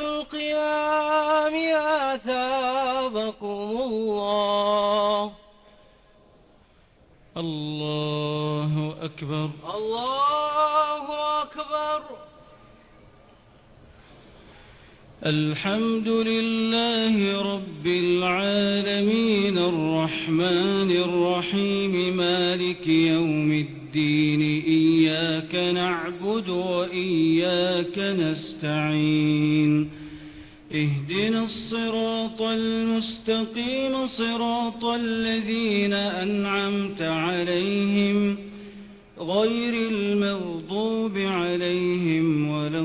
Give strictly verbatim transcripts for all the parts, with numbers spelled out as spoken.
القيام أثابكم الله. الله أكبر. الله أكبر. الحمد لله رب العالمين الرحمن الرحيم مالك يوم الدين إياك نعبد وإياك نستعين اهدنا الصراط المستقيم صراط الذين أنعمت عليهم غير المغضوب عليهم ولا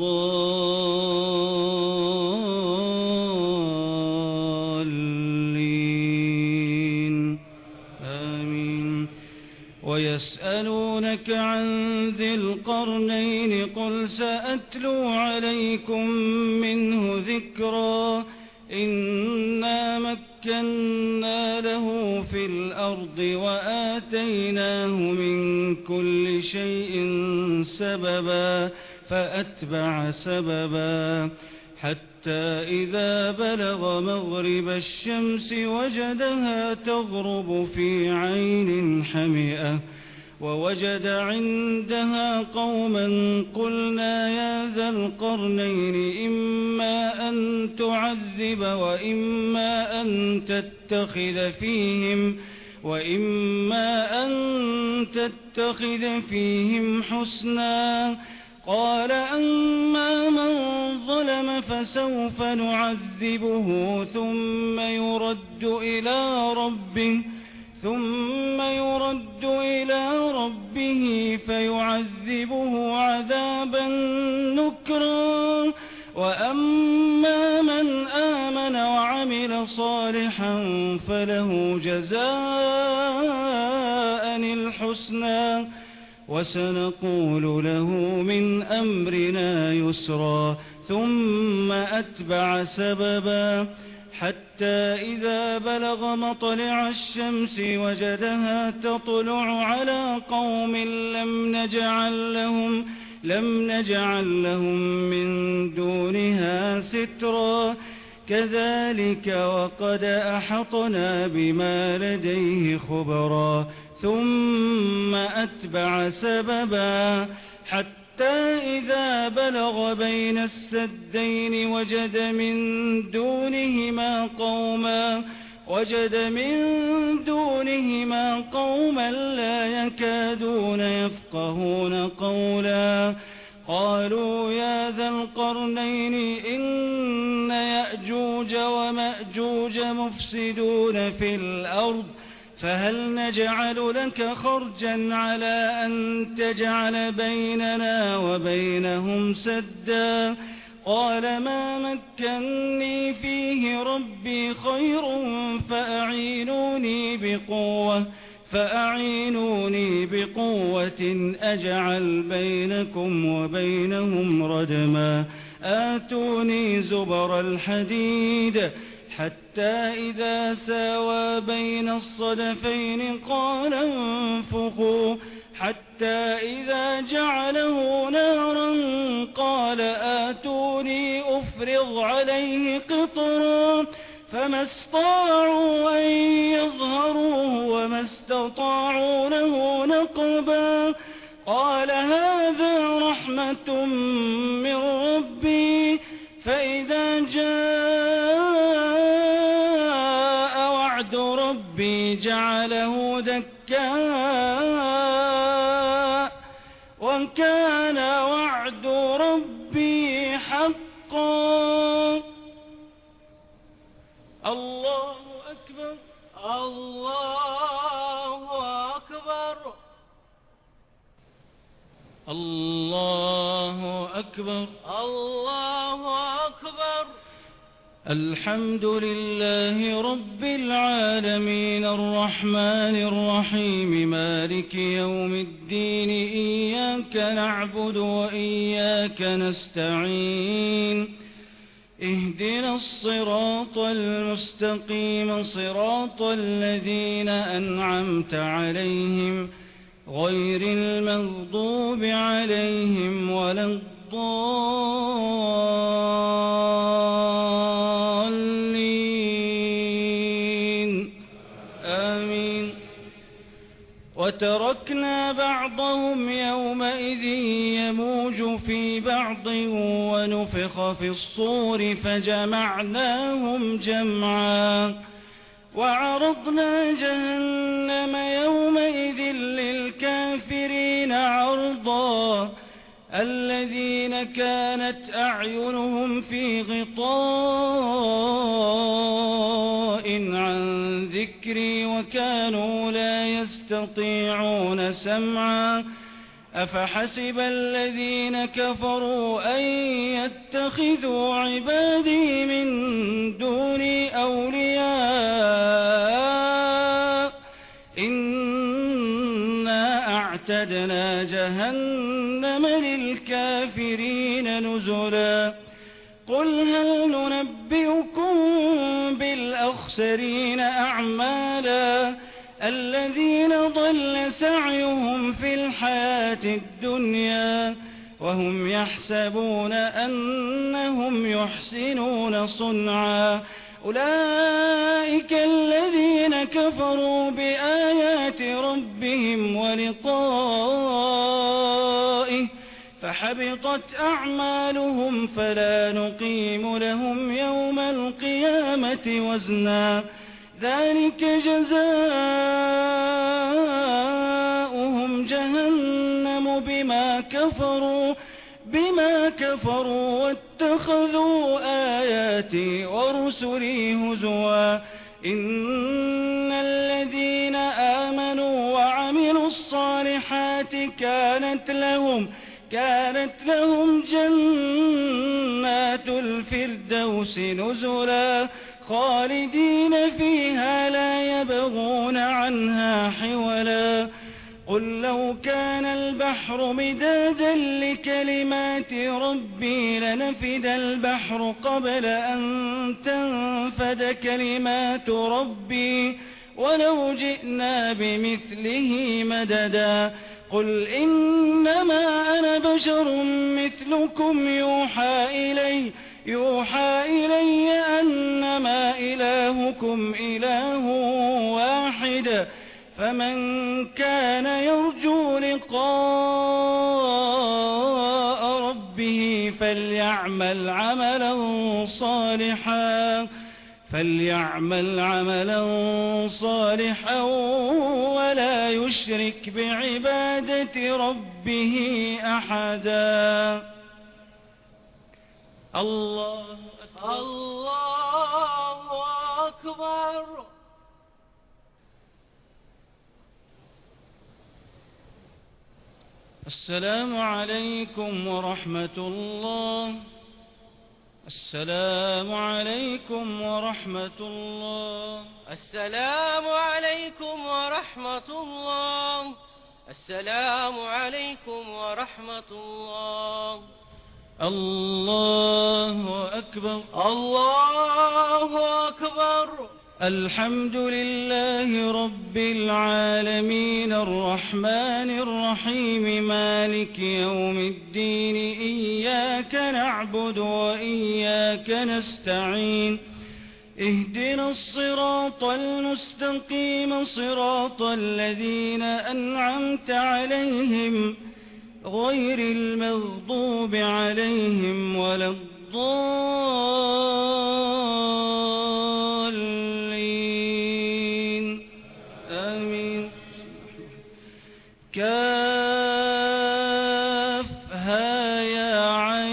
الضالين آمين. ويسألونك عن ذي القرنين قل سأتلو عليكم منه ذكرا إنا مكنا له في الأرض وآتيناه من كل شيء سببا فأتبع سببا حتى إذا بلغ مغرب الشمس وجدها تغرب في عين حمئة ووجد عندها قوما قلنا يا ذا القرنين إما أن تعذب وإما أن تتخذ فيهم وإما أن تتخذ فيهم حسنا قال أما من ظلم فسوف نعذبه ثم يرد إلى ربه ثم يرد إلى ربه فيعذبه عذابا نكرا وأما من آمن وعمل صالحا فله جزاء الحسنى وسنقول له من أمرنا يسرا ثم أتبع سببا حتى إذا بلغ مطلع الشمس وجدها تطلع على قوم لم نجعل لهم لم نجعل لهم من دونها سترا كذلك وقد أحطنا بما لديه خبرا ثم أتبع سببا حتى إذا بلغ بين السدين وجد من دونهما قوما وجد من دونهما قوما لا يكادون يفقهون قولا قالوا يا ذا القرنين إن يأجوج ومأجوج مفسدون في الأرض فهل نجعل لك خرجا على أن تجعل بيننا وبينهم سدا قال ما مكني فيه ربي خير فأعينوني بقوة فأعينوني بقوة أجعل بينكم وبينهم ردما آتوني زبر الحديد حتى إذا ساوى بين الصدفين قال انفخوا حتى إذا جعله نارا قال آتوني أفرغ عليه قطرا فما استطاعوا أن يظهروه وما استطاعوا له نقبا قال هذا رحمة من ربي فإذا جاء وعد ربي جعله دكا وكان وعد ربي حقا. الله أكبر. الله أكبر. الله أكبر. الله أكبر. الحمد لله رب العالمين الرحمن الرحيم مالك يوم الدين إياك نعبد وإياك نستعين اهدنا الصراط المستقيم صراط الذين أنعمت عليهم غير المغضوب عليهم ولا الضالين وتركنا بعضهم يومئذ يموج في بعض ونفخ في الصور فجمعناهم جمعا وعرضنا جهنم يومئذ للكافرين عرضا الذين كانت أعينهم في غطاء عن ذكري وكانوا لا يستطيعون سمعا أفحسب الذين كفروا أن يتخذوا عبادي من دوني أولياء إنا أعتدنا جهنم للكافرين نزلا قل هل ننبئكم بالأخسرين أعمالا الذين ضل سعيهم في الحياة الدنيا وهم يحسبون أنهم يحسنون صنعا أولئك الذين كفروا بآيات ربهم ولقائه فحبطت أعمالهم فلا نقيم لهم يوم القيامة وزنا ذلك جزاؤهم جهنم بما كفروا بما كفروا واتخذوا آياتي ورسلي هزوا إن الذين آمنوا وعملوا الصالحات كانت لهم كانت لهم جنات الفردوس نزلا خالدين فيها لا يبغون عنها حولا قل لو كان البحر مدادا لكلمات ربي لنفد البحر قبل أن تنفد كلمات ربي ولو جئنا بمثله مددا قل إنما أنا بشر مثلكم يوحى إلي يوحى إلي أنما إلهكم إله واحد فمن كان يرجو لقاء ربه فليعمل عملا صالحا فليعمل عملا صالحا ولا يشرك بعبادة ربه أحدا الله أكبر الله أكبر. السلام عليكم ورحمة الله. السلام عليكم ورحمة الله. السلام عليكم ورحمة الله. السلام عليكم ورحمة الله. الله أكبر. الله أكبر. الحمد لله رب العالمين الرحمن الرحيم مالك يوم الدين إياك نعبد وإياك نستعين اهدنا الصراط المستقيم صراط الذين أنعمت عليهم غير المغضوب عليهم ولا الضالين آمين. كافها يا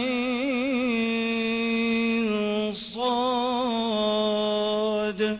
عين صاد.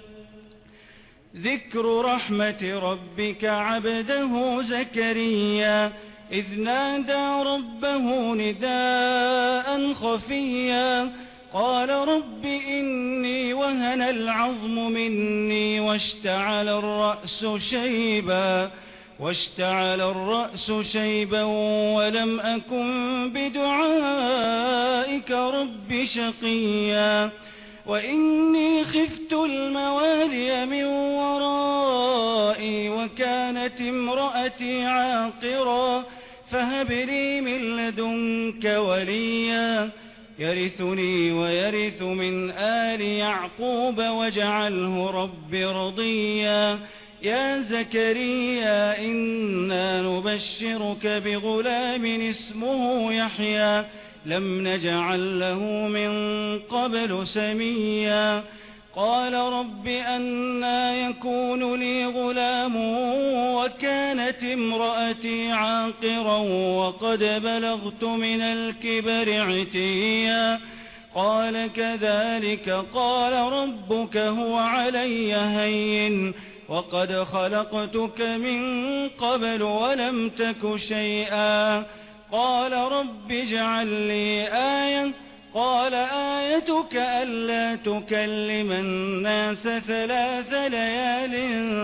ذكر رحمة ربك عبده زكريا إذ نادى ربه نداء خفيا قال رب إني وهن العظم مني واشتعل الرأس شيبا واشتعل الرأس شيبا ولم أكن بدعائك رب شقيا وإني خفت الموالي من ورائي وكانت امرأتي عاقرا فهب لي من لدنك وليا يرثني ويرث من آل يعقوب واجعله رب رضيا يا زكريا إنا نبشرك بغلام اسمه يحيى لم نجعل له من قبل سميا قال رب أنى يكون لي غلام وكانت امرأتي عاقرا وقد بلغت من الكبر عتيا قال كذلك قال ربك هو علي هين وقد خلقتك من قبل ولم تك شيئا قال رب اجعل لي آية قال آيتك ألا تكلم الناس ثلاث ليال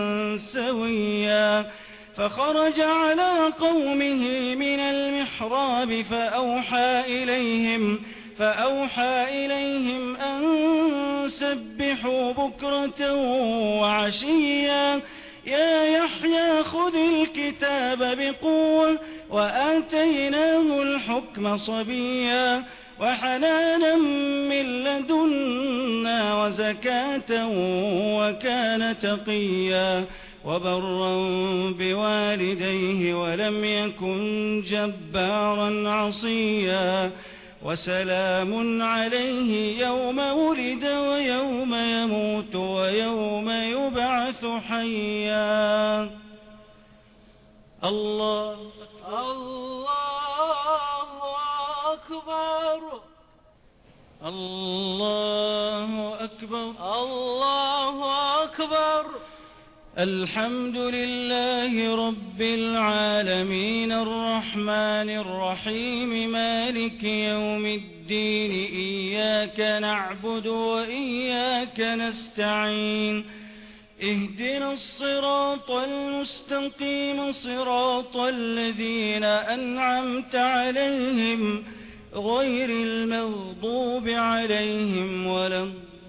سويا فخرج على قومه من المحراب فأوحى إليهم فأوحى إليهم أن سبحوا بكرة وعشيا يا يحيى خذ الكتاب بقوة وآتيناه الحكم صبيا وحنانا من لدنا وزكاة وكان تقيا وبرا بوالديه ولم يكن جبارا عصيا وسلام عليه يوم ولد ويوم يموت ويوم يبعث حيا الله الله أكبر الله أكبر الله أكبر الحمد لله رب العالمين الرحمن الرحيم مالك يوم الدين إياك نعبد وإياك نستعين اهدنا الصراط المستقيم صراط الذين أنعمت عليهم غير المغضوب عليهم ولا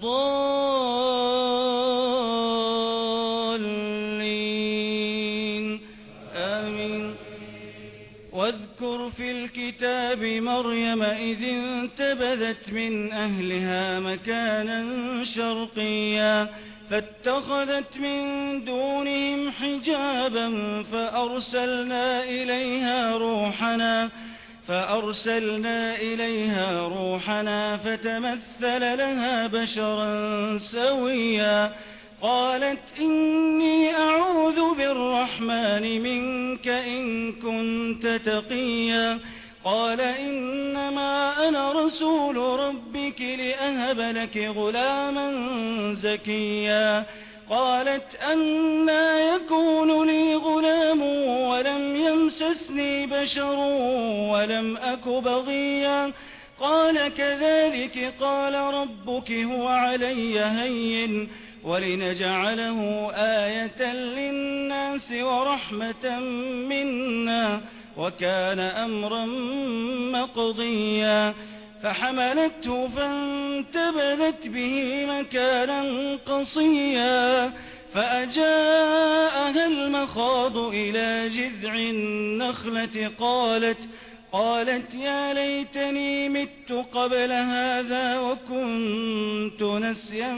الضالين آمين واذكر في الكتاب مريم إذ انتبذت من أهلها مكانا شرقيا فاتخذت من دونهم حجابا فأرسلنا إليها روحنا فأرسلنا إليها روحنا فتمثل لها بشرا سويا قالت إني أعوذ بالرحمن منك إن كنت تقيا قال إنما أنا رسول ربك لأهب لك غلاما زكيا قالت أنى يكون لي غلام ولم يمسسني بشر ولم أك بغيا قال كذلك قال ربك هو علي هين ولنجعله آية للناس ورحمة منا وكان أمرا مقضيا فحملته فانتبذت به مكانا قصيا فأجاءها المخاض إلى جذع النخلة قالت قالت يا ليتني مت قبل هذا وكنت نسيا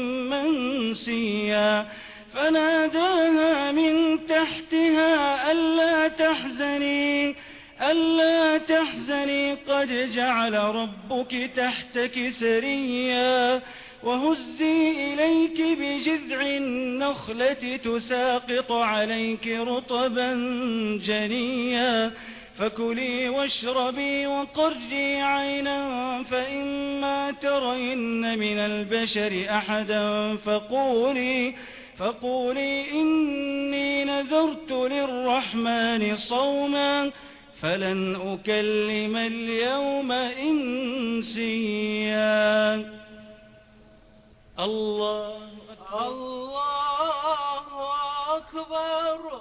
منسيا فناداها من تحتها ألا تحزني ألا تحزني قد جعل ربك تحتك سريا وهزي إليك بجذع النخلة تساقط عليك رطبا جنيا فكلي واشربي وقري عينا فإما ترين من البشر أحدا فقولي فقولي إني نذرت للرحمن صوما فلن أكلم اليوم إنسيا الله أكبر الله أكبر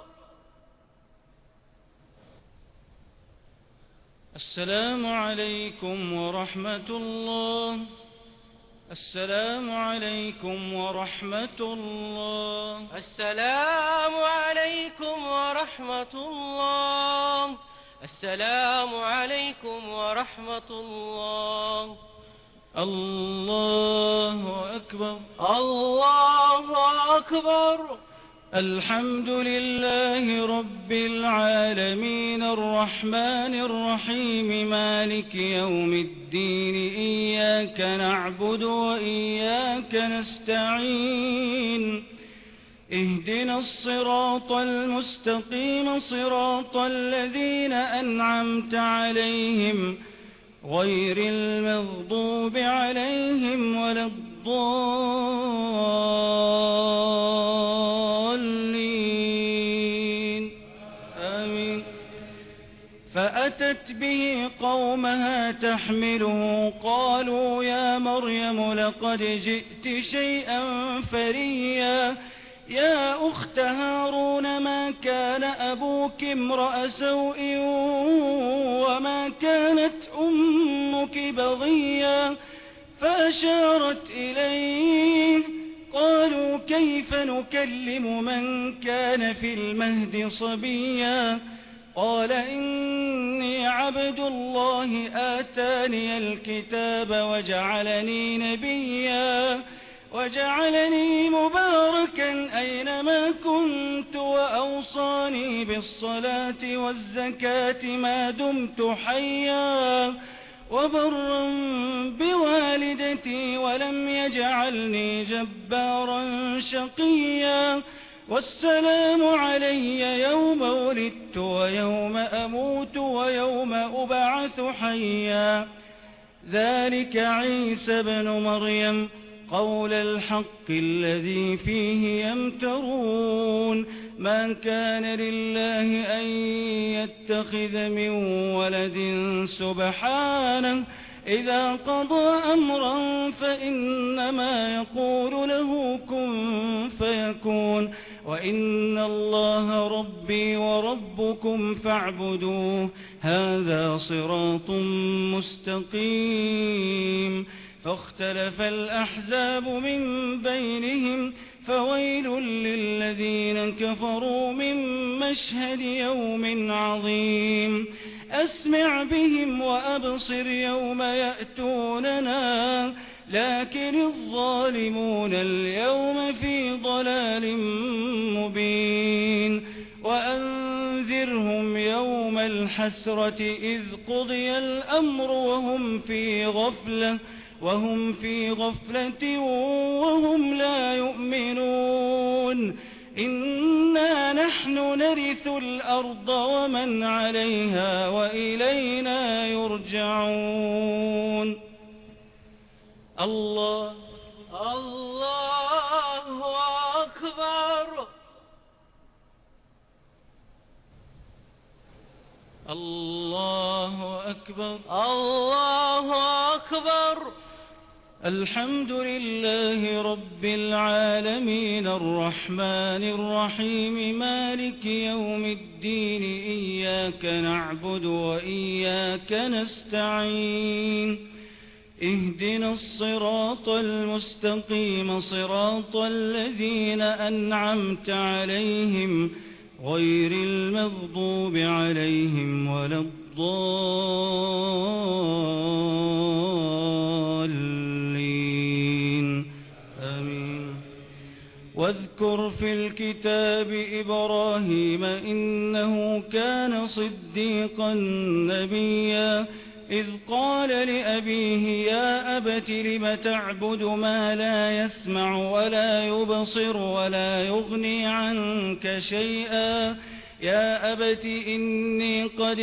السلام عليكم ورحمة الله السلام عليكم ورحمة الله السلام عليكم ورحمة الله السلام عليكم ورحمة الله الله أكبر الله أكبر الحمد لله رب العالمين الرحمن الرحيم مالك يوم الدين إياك نعبد وإياك نستعين اهدنا الصراط المستقيم صراط الذين أنعمت عليهم غير المغضوب عليهم ولا الضالين آمين. فأتت به قومها تحمله قالوا يا مريم لقد جئت شيئا فريا يا أخت هارون ما كان أبوك امرأ سوء وما كانت أمك بغيا فأشارت إليه قالوا كيف نكلم من كان في المهد صبيا قال إني عبد الله آتاني الكتاب وجعلني نبيا وجعلني مباركا أينما كنت وأوصاني بالصلاة والزكاة ما دمت حيا وبرا بوالدتي ولم يجعلني جبارا شقيا والسلام علي يوم ولدت ويوم أموت ويوم أبعث حيا ذلك عيسى بن مريم قول الحق الذي فيه يمترون ما كان لله أن يتخذ من ولد سبحانه إذا قضى أمرا فإنما يقول له كن فيكون وإن الله ربي وربكم فاعبدوه هذا صراط مستقيم. فاختلف الأحزاب من بينهم فويل للذين كفروا من مشهد يوم عظيم أسمع بهم وأبصر يوم يأتوننا لكن الظالمون اليوم في ضلال مبين وأنذرهم يوم الحسرة إذ قضي الأمر وهم في غفلة وهم في غفلة وهم لا يؤمنون إنا نحن نرث الأرض ومن عليها وإلينا يرجعون. الله الله أكبر الله أكبر الله أكبر. الحمد لله رب العالمين الرحمن الرحيم مالك يوم الدين إياك نعبد وإياك نستعين اهدنا الصراط المستقيم صراط الذين أنعمت عليهم غير المغضوب عليهم ولا الضالين آمين. واذكر في الكتاب إبراهيم إنه كان صديقا نبيا إذ قال لأبيه يا أبت لم تعبد ما لا يسمع ولا يبصر ولا يغني عنك شيئا يا أبت إني قد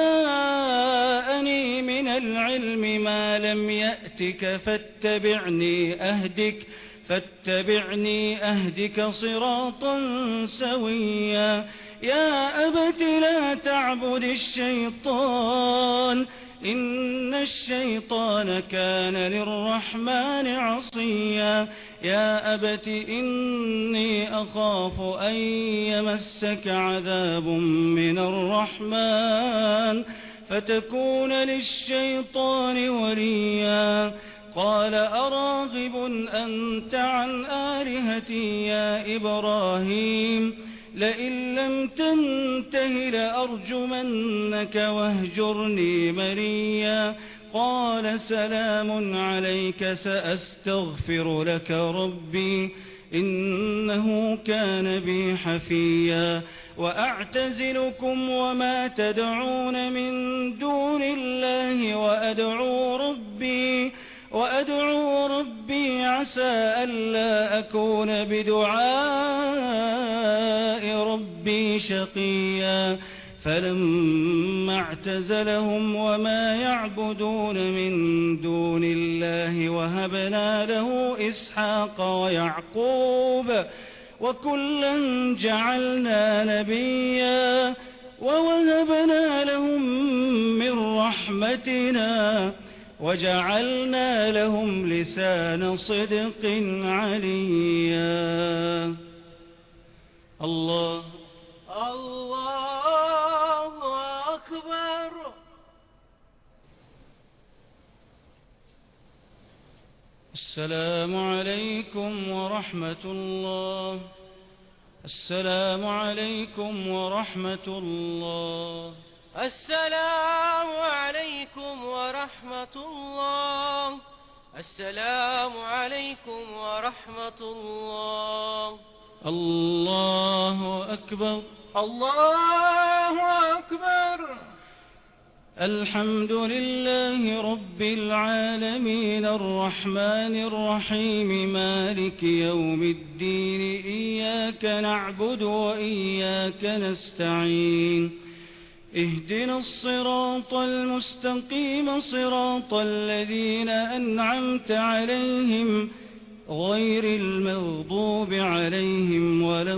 جاءني من العلم ما لم يأتك فاتبعني أهدك فاتبعني أهدك صراطا سويا يا أبت لا تعبد الشيطان إن الشيطان كان للرحمن عصيا يا أبت إني أخاف أن يمسك عذاب من الرحمن فتكون للشيطان وليا قال أراغب أنت عن آلهتي يا إبراهيم لئن لم تنته لأرجمنك واهجرني مليا قال سلام عليك سأستغفر لك ربي إنه كان بي حفيا وأعتزلكم وما تدعون من دون الله وأدعو ربي وأدعو ربي عسى ألا أكون بدعاء ربي شقيا فلما اعتزلهم وما يعبدون من دون الله وهبنا له إسحاق ويعقوب وكلا جعلنا نبيا ووهبنا لهم من رحمتنا وجعلنا لهم لسان صدق عليا. الله الله أكبر. السلام عليكم ورحمة الله. السلام عليكم ورحمة الله. السلام عليكم ورحمة الله. السلام عليكم ورحمة الله. الله أكبر. الله أكبر. الحمد لله رب العالمين الرحمن الرحيم مالك يوم الدين إياك نعبد وإياك نستعين اهدنا الصراط المستقيم صراط الذين أنعمت عليهم غير المغضوب عليهم ولا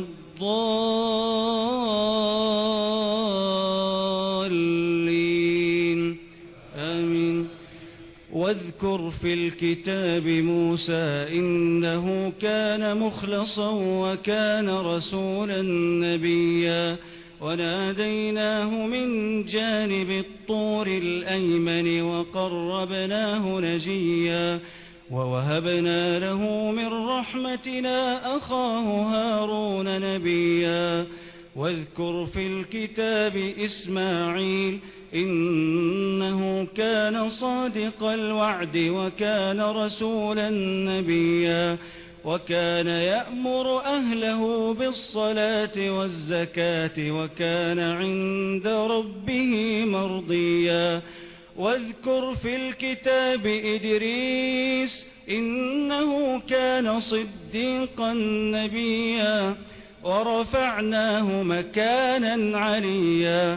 الضالين آمين. واذكر في الكتاب موسى إنه كان مخلصا وكان رسولا نبيا وناديناه من جانب الطور الأيمن وقربناه نجيا ووهبنا له من رحمتنا أخاه هارون نبيا. واذكر في الكتاب إسماعيل إنه كان صادق الوعد وكان رسولا نبيا وكان يأمر أهله بالصلاة والزكاة وكان عند ربه مرضيا. واذكر في الكتاب إدريس إنه كان صديقا نبيا ورفعناه مكانا عليا.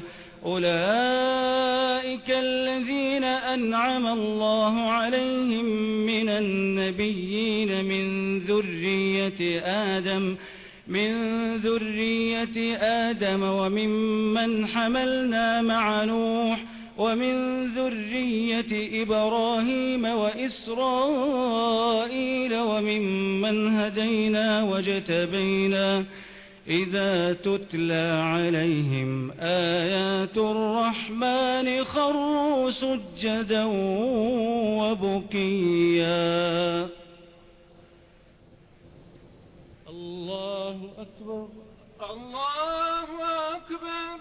أولئك الذين أنعم الله عليهم من النبيين من ذرية آدم من ذرية آدم وممن حملنا مع نوح ومن ذرية إبراهيم وإسرائيل وممن هدينا واجتبينا إذا تتلى عليهم آيات الرحمن خروا سجدا وبكيا. الله أكبر. الله أكبر.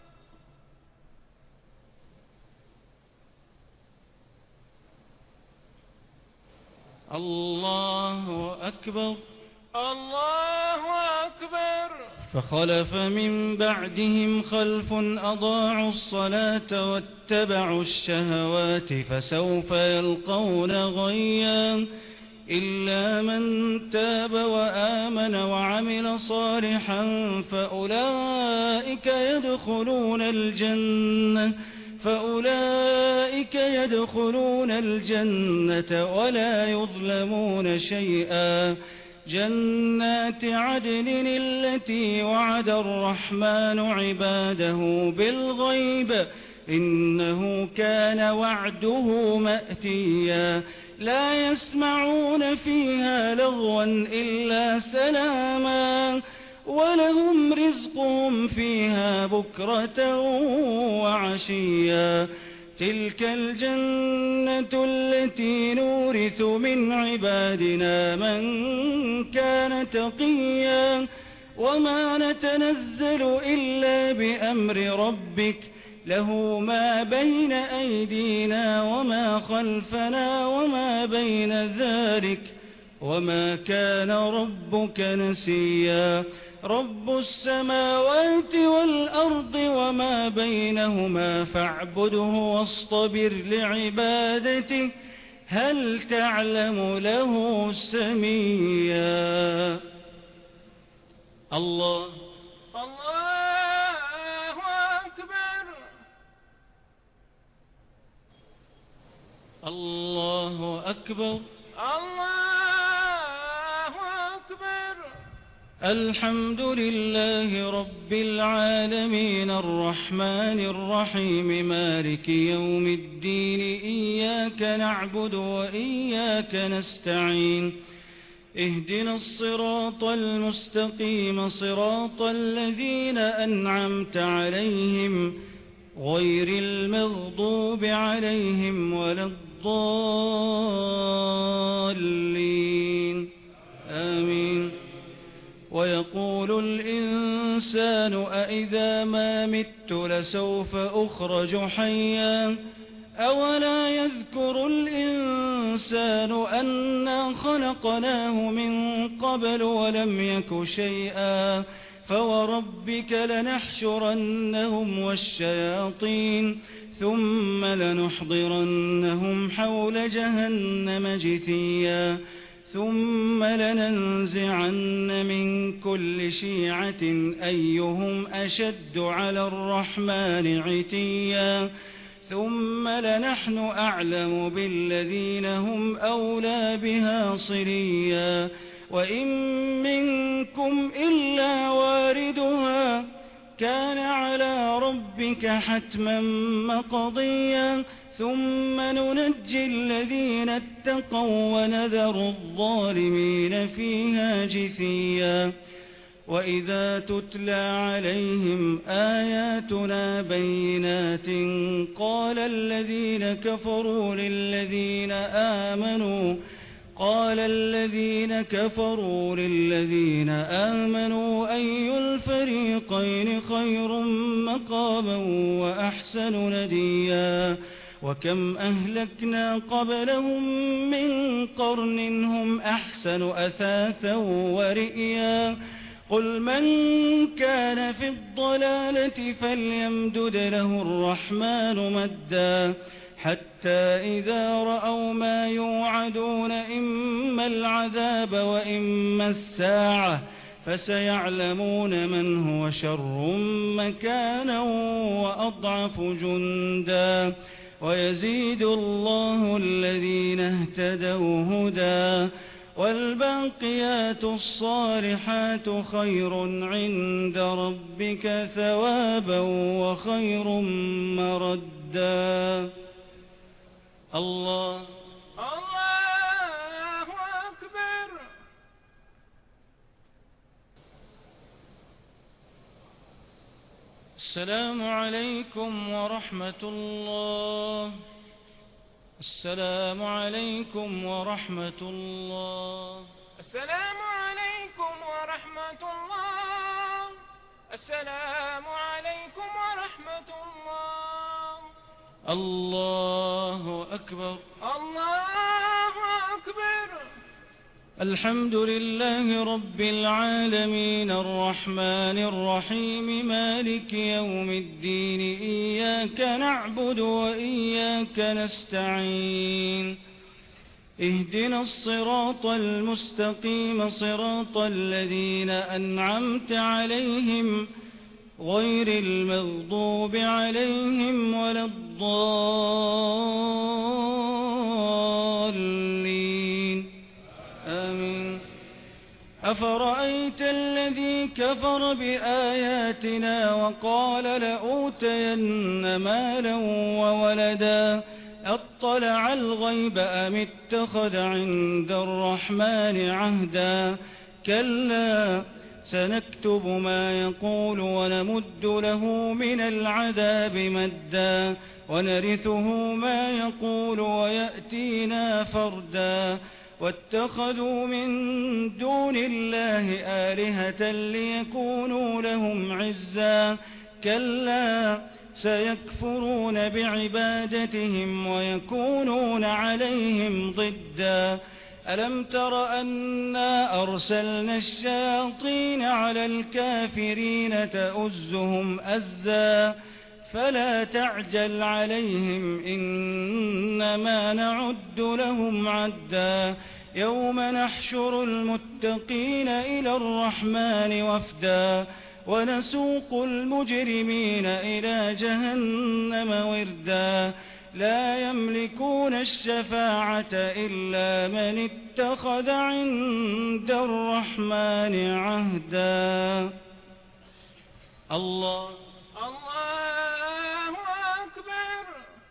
الله أكبر. الله أكبر. فخلف من بعدهم خلف أضاعوا الصلاة واتبعوا الشهوات فسوف يلقون غيا إلا من تاب وآمن وعمل صالحا فأولئك يدخلون الجنة فأولئك يدخلون الجنة ولا يظلمون شيئا. جنات عدن التي وعد الرحمن عباده بالغيب إنه كان وعده مأتيا. لا يسمعون فيها لغوا إلا سلاما ولهم رزقهم فيها بكرة وعشيا. تلك الجنة التي نورث من عبادنا من كان تقيا وما نتنزل إلا بأمر ربك له ما بين أيدينا وما خلفنا وما بين ذلك وما كان ربك نسيا رب السماوات والأرض وما بينهما فاعبده واصطبر لعبادته هل تعلم له سميا الله الله أكبر الله أكبر الله أكبر الحمد لله رب العالمين الرحمن الرحيم مالك يوم الدين إياك نعبد وإياك نستعين اهدنا الصراط المستقيم صراط الذين أنعمت عليهم غير المغضوب عليهم ولا الضالين آمين ويقول الإنسان أإذا ما مت لسوف أخرج حيا أولا يذكر الإنسان أنا خلقناه من قبل ولم يك شيئا فوربك لنحشرنهم والشياطين ثم لنحضرنهم حول جهنم جثيا ثم لننزعن من كل شيعة أيهم أشد على الرحمن عتيا ثم لنحن أعلم بالذين هم أولى بها صليا وإن منكم إلا واردها كان على ربك حتما مقضيا ثم ننجي الذين اتقوا ونذر الظالمين فيها جثيا وإذا تتلى عليهم آياتنا بينات قال الذين كفروا للذين آمنوا قال الذين كفروا للذين آمنوا أي الفريقين خير مقاما وأحسن نديا وكم أهلكنا قبلهم من قرن هم أحسن أثاثا ورئيا قل من كان في الضلالة فليمدد له الرحمن مدا حتى إذا رأوا ما يوعدون إما العذاب وإما الساعة فسيعلمون من هو شر مكانا وأضعف جندا ويزيد الله الذين اهتدوا هدى والباقيات الصالحات خير عند ربك ثوابا وخير مردا الله الله أكبر السلام عليكم ورحمة الله السلام عليكم ورحمة الله السلام عليكم ورحمة الله السلام عليكم ورحمة الله الله أكبر الله أكبر الحمد لله رب العالمين الرحمن الرحيم مالك يوم الدين إياك نعبد وإياك نستعين اهدنا الصراط المستقيم صراط الذين أنعمت عليهم غير المغضوب عليهم ولا الضالين آمين أفرأيت الذي كفر بآياتنا وقال لأوتين مالا وولدا أطلع الغيب أم اتخذ عند الرحمن عهدا كلا سنكتب ما يقول ونمد له من العذاب مدا ونرثه ما يقول ويأتينا فردا واتخذوا من دون الله آلهة ليكونوا لهم عزا كلا سيكفرون بعبادتهم ويكونون عليهم ضدا ألم تر أنا أرسلنا الشياطين على الكافرين تؤزهم أزا فلا تعجل عليهم إنما نعد لهم عدا يوم نحشر المتقين إلى الرحمن وفدا ونسوق المجرمين إلى جهنم وردا لا يملكون الشفاعة إلا من اتخذ عند الرحمن عهدا. الله الله أكبر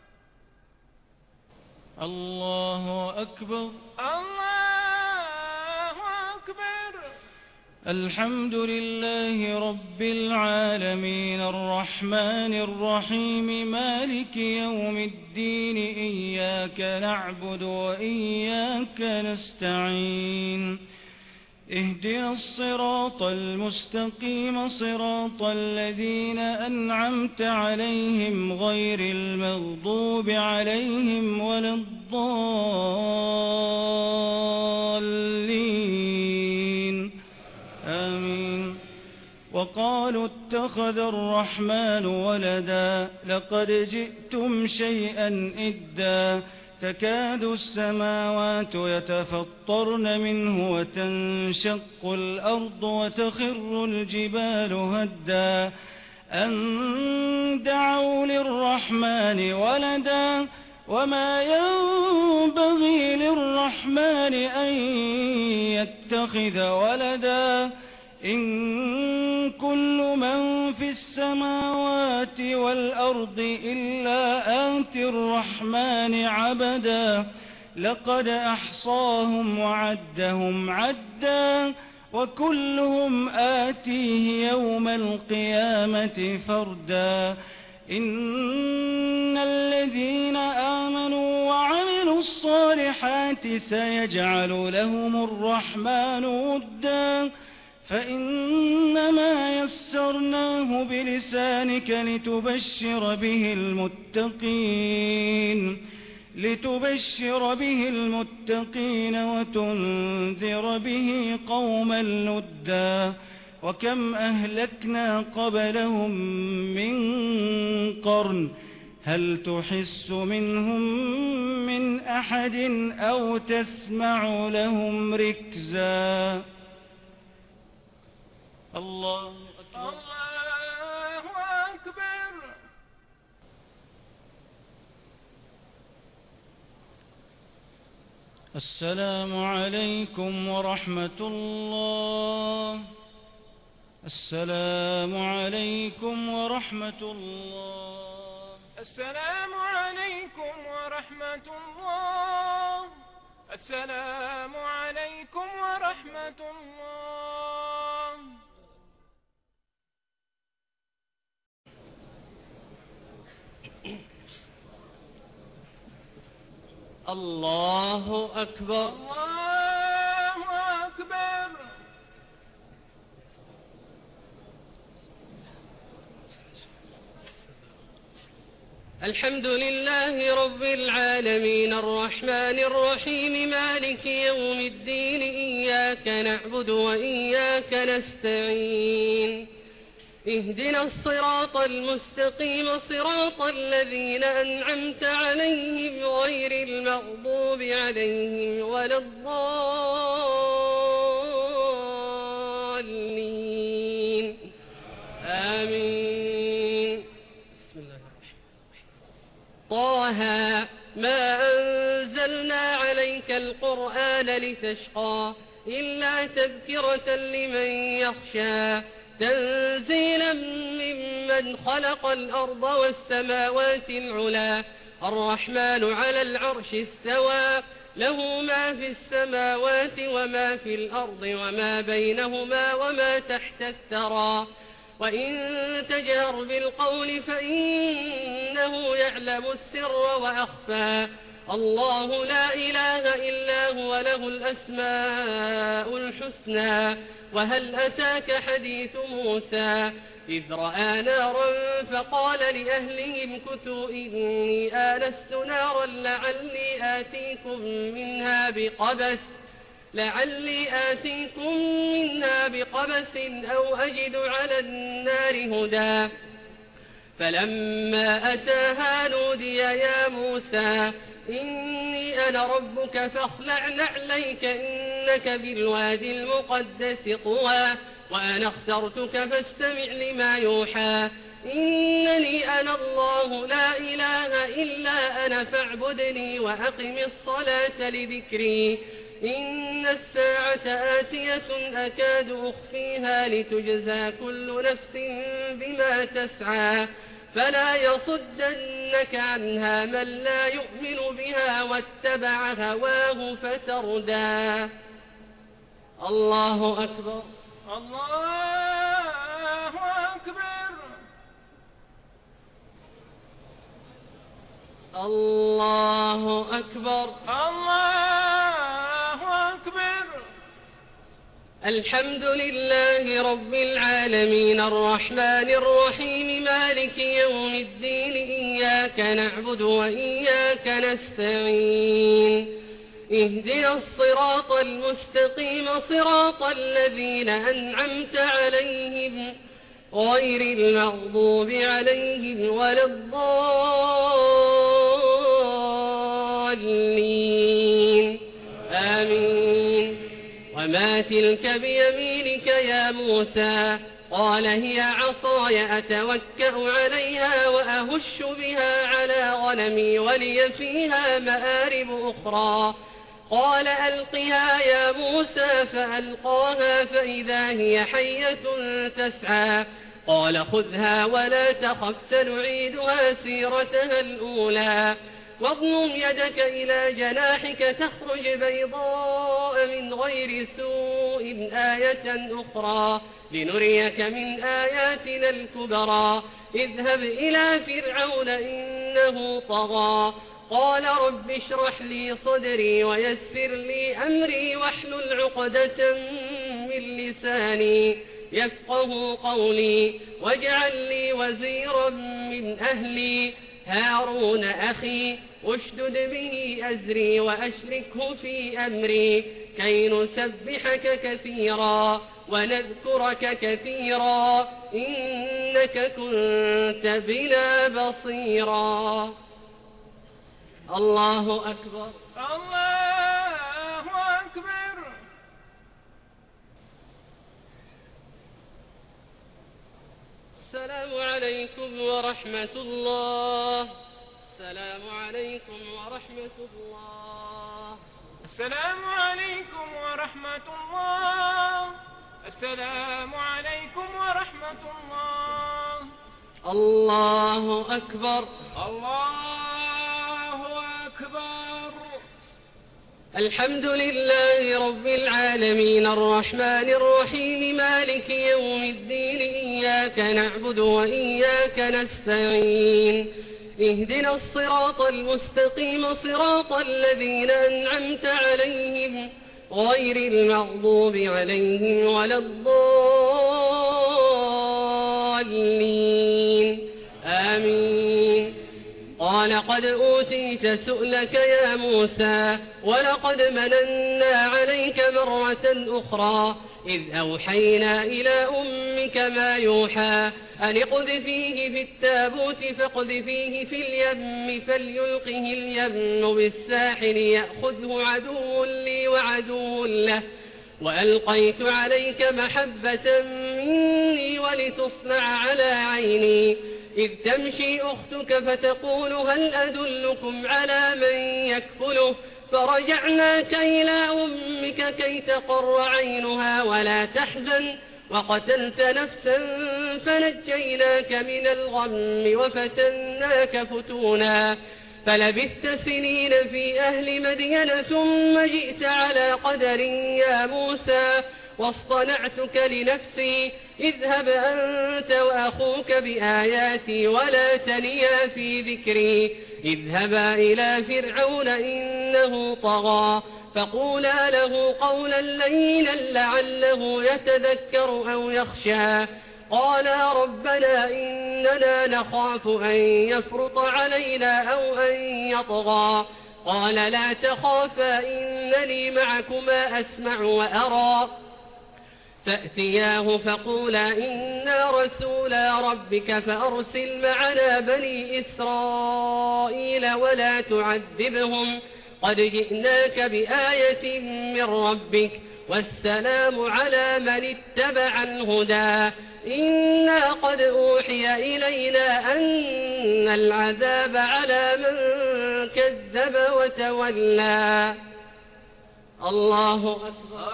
الله أكبر الله أكبر. الحمد لله رب العالمين الرحمن الرحيم مالك يوم الدين إياك نعبد وإياك نستعين اهدنا الصراط المستقيم صراط الذين أنعمت عليهم غير المغضوب عليهم ولا الضالين آمين. وقالوا اتخذ الرحمن ولدا لقد جئتم شيئا إدا تكاد السماوات يتفطرن منه وتنشق الأرض وتخر الجبال هدا أن دعوا للرحمن ولدا وما ينبغي للرحمن أن يتخذ ولدا إن كل من في السماوات والأرض إلا آتي الرحمن عبدا لقد أحصاهم وعدهم عدا وكلهم آتيه يوم القيامة فردا. إن الذين آمنوا وعملوا الصالحات سيجعل لهم الرحمن ودا فإنما يسرناه بلسانك لتبشر به المتقين لتبشر به المتقين وتنذر به قوما لدا وكم أهلكنا قبلهم من قرن هل تحس منهم من أحد أو تسمع لهم ركزا. الله أكبر الله أكبر. السلام عليكم ورحمة الله. السلام عليكم ورحمة الله. السلام عليكم ورحمة الله. السلام عليكم ورحمة الله. الله أكبر الله أكبر. الحمد لله رب العالمين الرحمن الرحيم مالك يوم الدين إياك نعبد وإياك نستعين اهدنا الصراط المستقيم صراط الذين أنعمت عليهم غير المغضوب عليهم ولا الضالين آمين. بسم الله الرحمن الرحيم. طه ما أنزلنا عليك القرآن لتشقى إلا تذكرة لمن يخشى تنزيلا ممن خلق الأرض والسماوات العلا الرحمن على العرش استوى له ما في السماوات وما في الأرض وما بينهما وما تحت الثرى وإن تجهر بالقول فإنه يعلم السر وأخفى الله لا إله إلا هو له الأسماء الحسنى. وهل أتاك حديث موسى إذ رأى نارا فقال لأهلهم كثوا إني آنست نارا لعلي آتيكم منها بقبس لعلي آتيكم منها بقبس أو أجد على النار هدى فلما أتاها نودي يا موسى إني أنا ربك فاخلع نعليك إنك بالوادي المقدس طوى وأنا اخترتك فاستمع لما يوحى إنني أنا الله لا إله إلا أنا فاعبدني وأقم الصلاة لذكري إن الساعة آتية أكاد أخفيها لتجزى كل نفس بما تسعى فلا يصدنك عنها من لا يؤمن بها واتبع هواه فتردى. الله أكبر. الله أكبر. الله أكبر. الله أكبر. الحمد لله رب العالمين الرحمن الرحيم مالك يوم الدين إياك نعبد وإياك نستعين اهدنا الصراط المستقيم صراط الذين أنعمت عليهم غير المغضوب عليهم ولا الضالين آمين. وما تلك بيمينك يا موسى قال هي عصاي أتوكأ عليها وأهش بها على غنمي ولي فيها مآرب أخرى قال ألقها يا موسى فألقاها فإذا هي حية تسعى قال خذها ولا تخف سنعيدها سيرتها الأولى واضمم يدك إلى جناحك تخرج بيضاء من غير سوء آية أخرى لنريك من آياتنا الكبرى اذهب إلى فرعون إنه طغى قال رب اشرح لي صدري ويسر لي أمري واحلل عقدة من لساني يفقه قولي واجعل لي وزيرا من أهلي هارون أخي اشدد به أزري وأشركه في أمري كي نسبحك كثيرا ونذكرك كثيرا إنك كنت بنا بصيرا. الله أكبر. الله أكبر. السلام عليكم ورحمة الله. السلام عليكم ورحمة الله. السلام عليكم ورحمة الله. السلام عليكم ورحمة الله. الله أكبر. الله أكبر. الحمد لله رب العالمين الرحمن الرحيم مالك يوم الدين إياك نعبد وإياك نستعين اهدنا الصراط المستقيم صراط الذين أنعمت عليهم غير المغضوب عليهم ولا الضالين آمين. قال قد أوتيت سؤلك يا موسى ولقد مننا عليك مرة أخرى إذ أوحينا إلى أمك ما يوحى أن اقذفيه في التابوت فاقذفيه في اليم فليلقه اليم بالساحل يأخذه عدو لي وعدو له وألقيت عليك محبة مني ولتصنع على عيني إذ تمشي أختك فتقول هل أدلكم على من يكفله فرجعناك إلى أمك كي تقر عينها ولا تحزن وقتلت نفسا فنجيناك من الغم وفتناك فتونا فلبثت سنين في أهل مدين ثم جئت على قدر يا موسى واصطنعتك لنفسي اذهب أنت وأخوك بآياتي ولا تنيا في ذكري اذهبا إلى فرعون إنه طغى فقولا له قولا لينا لعله يتذكر أو يخشى قالا ربنا إننا نخاف أن يفرط علينا أو أن يطغى قال لا تخافا إنني معكما أسمع وأرى فأتياه فقولا إنا رسولا ربك فأرسل معنا بني إسرائيل ولا تعذبهم قد جئناك بآية من ربك والسلام على من اتبع الهدى إنا قد أوحي إلينا أن العذاب على من كذب وتولى. الله أكبر.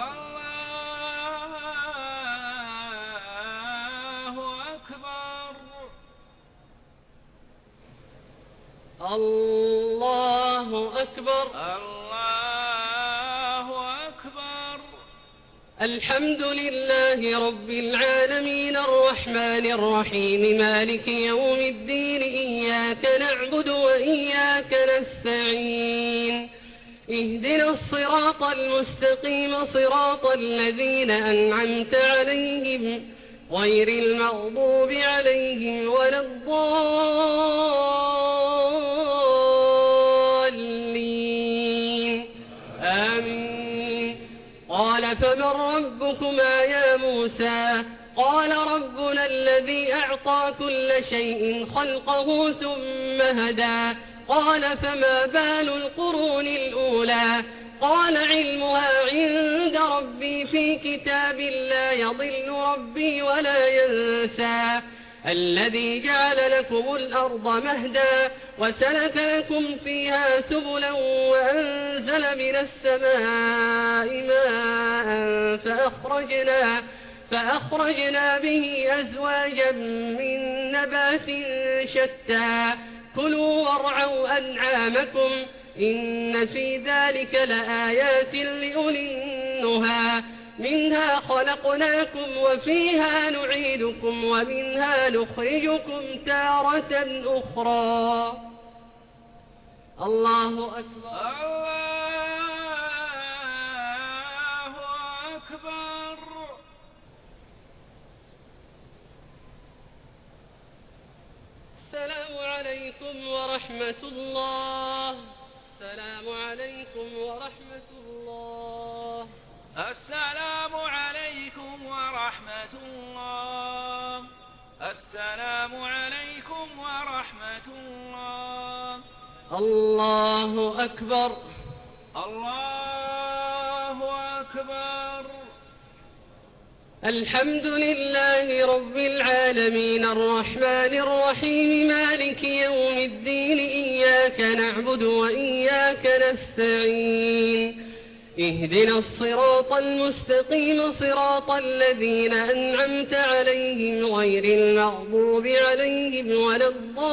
الله أكبر. الله أكبر. الحمد لله رب العالمين الرحمن الرحيم مالك يوم الدين إياك نعبد وإياك نستعين اهدنا الصراط المستقيم صراط الذين أنعمت عليهم غير المغضوب عليهم ولا الضالين آمين. قال فمن ربكما يا موسى قال ربنا الذي أعطى كل شيء خلقه ثم هدى قال فما بال القرون الأولى قال علمها عند ربي في كتاب لا يضل ربي ولا ينسى الذي جعل لكم الأرض مهدا وسلك لكم فيها سبلا وأنزل من السماء ماء فأخرجنا, فأخرجنا به أزواجا من نبات شتى كلوا وارعوا أنعامكم إن في ذلك لآيات لأولي النهى منها خلقناكم وفيها نعيدكم ومنها نخرجكم تارة أخرى. الله أكبر. الله أكبر. السلام عليكم ورحمة الله. السلام عليكم ورحمة الله. السلام عليكم ورحمة الله. السلام عليكم ورحمة الله. الله أكبر. الله أكبر. الحمد لله رب العالمين الرحمن الرحيم مالك يوم الدين إياك نعبد وإياك نستعين اهدنا الصراط المستقيم صراط الذين أنعمت عليهم غير المغضوب عليهم ولا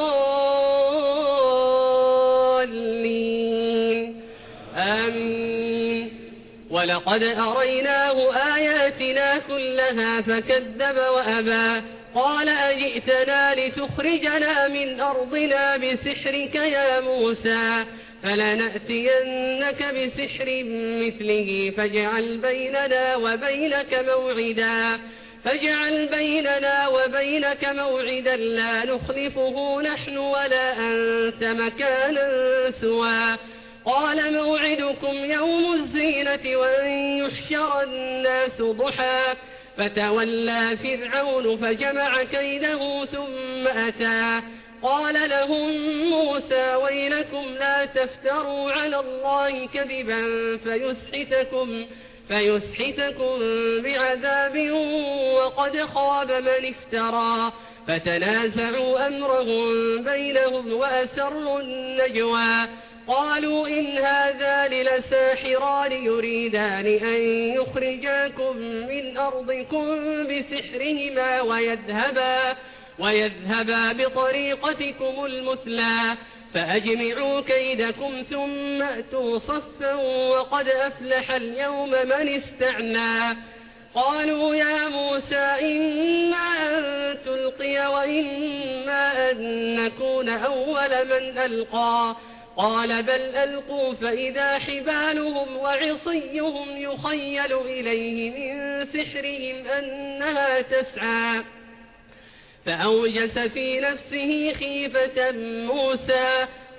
الضالين آمين. ولقد أريناه آياتنا كلها فكذب وأبى قال أجئتنا لتخرجنا من أرضنا بسحرك يا موسى فلنأتينك بسحر مثله فاجعل بيننا وبينك موعدا فاجعل بيننا وبينك موعدا لا نخلفه نحن ولا أنت مكانا سوى قال موعدكم يوم الزينة وأن يحشر الناس ضحى فتولى فرعون فجمع كيده ثم أتى قال لهم موسى ويلكم لا تفتروا على الله كذبا فيسحتكم, فيسحتكم بعذاب وقد خاب من افترى فتنازعوا أمرهم بينهم وأسروا النجوى قالوا إن هذان لساحران يريدان أن يخرجاكم من أرضكم بسحرهما ويذهبا, ويذهبا بطريقتكم المثلى فأجمعوا كيدكم ثم أتوا صفا وقد أفلح اليوم من استعنى قالوا يا موسى إما أن تلقي وإما أن نكون أول من ألقى قال بل ألقوا فإذا حبالهم وعصيهم يخيل إليه من سحرهم أنها تسعى فأوجس في نفسه خيفة موسى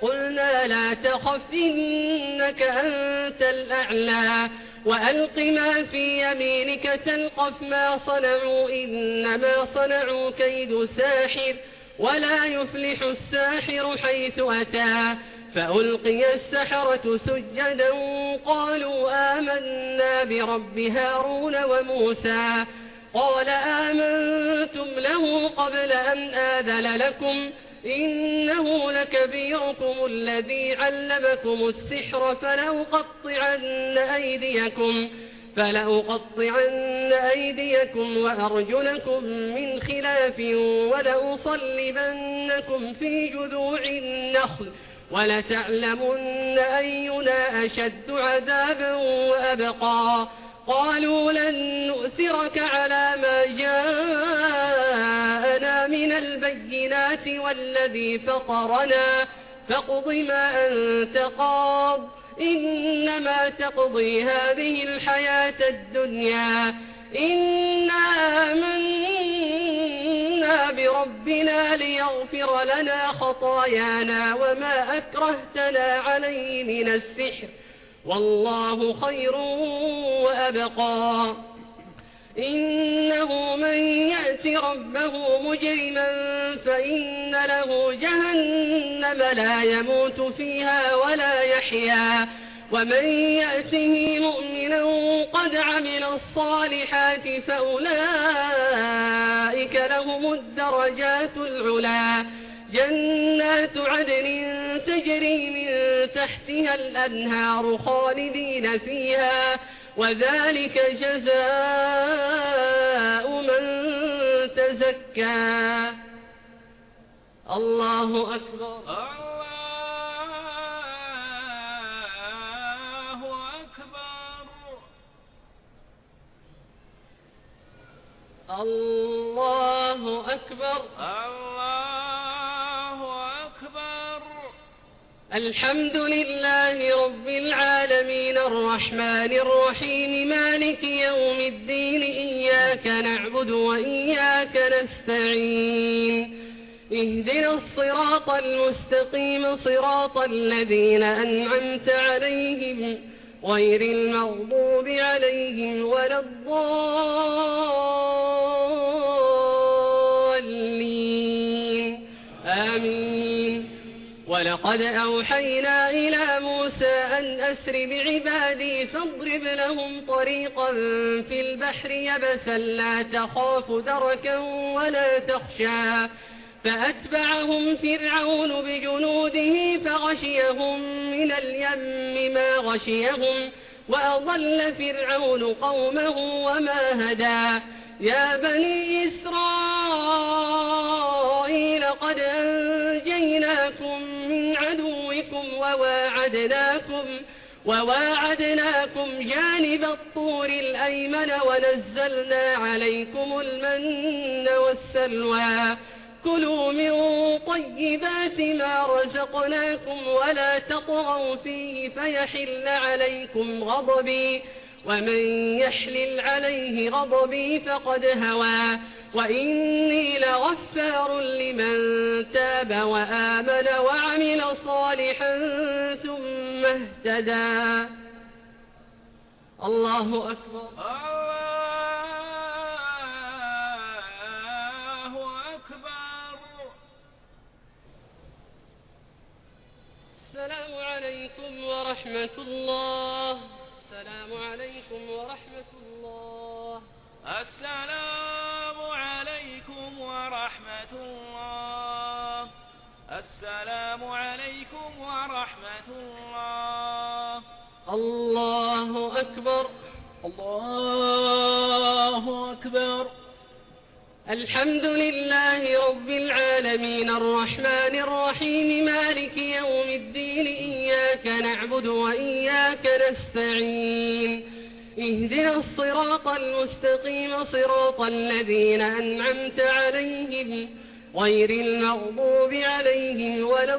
قلنا لا تخف إنك أنت الأعلى وألق ما في يمينك تلقف ما صنعوا إنما صنعوا كيد ساحر ولا يفلح الساحر حيث أتى فألقي السحرة سجدا قالوا آمنا برب هارون وموسى قال آمنتم له قبل أن آذن لكم إنه لكبيركم الذي علمكم السحر فلأقطعن أيديكم فلأقطعن أيديكم وأرجلكم من خلاف ولأصلبنكم في جذوع النخل ولتعلمن أينا أشد عذابا وأبقى قالوا لن نؤثرك على ما جاءنا من البينات والذي فطرنا فاقض ما أنت قاض إنما تقضي هذه الحياة الدنيا إنا آمنا بربنا ليغفر لنا خطايانا وما أكرهتنا عليه من السحر والله خير وأبقى إنه من يأت ربه مجرما فإن له جهنم لا يموت فيها ولا يحيا ومن يأته مؤمنا قد عمل الصالحات فأولئك لهم الدرجات العلا جنات عدن تجري من تحتها الأنهار خالدين فيها وذلك جزاء من تزكى الله أكبر الله أكبر الله أكبر الحمد لله رب العالمين الرحمن الرحيم مالك يوم الدين إياك نعبد وإياك نستعين اهدنا الصراط المستقيم صراط الذين أنعمت عليهم غير المغضوب عليهم ولا الضالين آمين ولقد أوحينا إلى موسى أن أسر بعبادي فاضرب لهم طريقا في البحر يبسا لا تخاف دركا ولا تخشى فأتبعهم فرعون بجنوده فغشيهم من اليم ما غشيهم وأضل فرعون قومه وما هدى يا بني إسرائيل قد أنجيناكم من عدوكم وواعدناكم وواعدناكم جانب الطور الأيمن ونزلنا عليكم المن والسلوى كلوا من طيبات ما رزقناكم ولا تطغوا فيه فيحل عليكم غضبي ومن يحلل عليه غضبي فقد هوى وإني لغفار لمن تاب وآمن وعمل صالحا ثم اهتدى الله أكبر السلام عليكم ورحمة الله السلام عليكم ورحمة الله السلام عليكم ورحمة الله السلام عليكم ورحمة الله الله أكبر الله أكبر الحمد لله رب العالمين الرحمن الرحيم مالك يوم الدين إياك نعبد وإياك نستعين اهدنا الصراط المستقيم صراط الذين أنعمت عليهم غير المغضوب عليهم ولا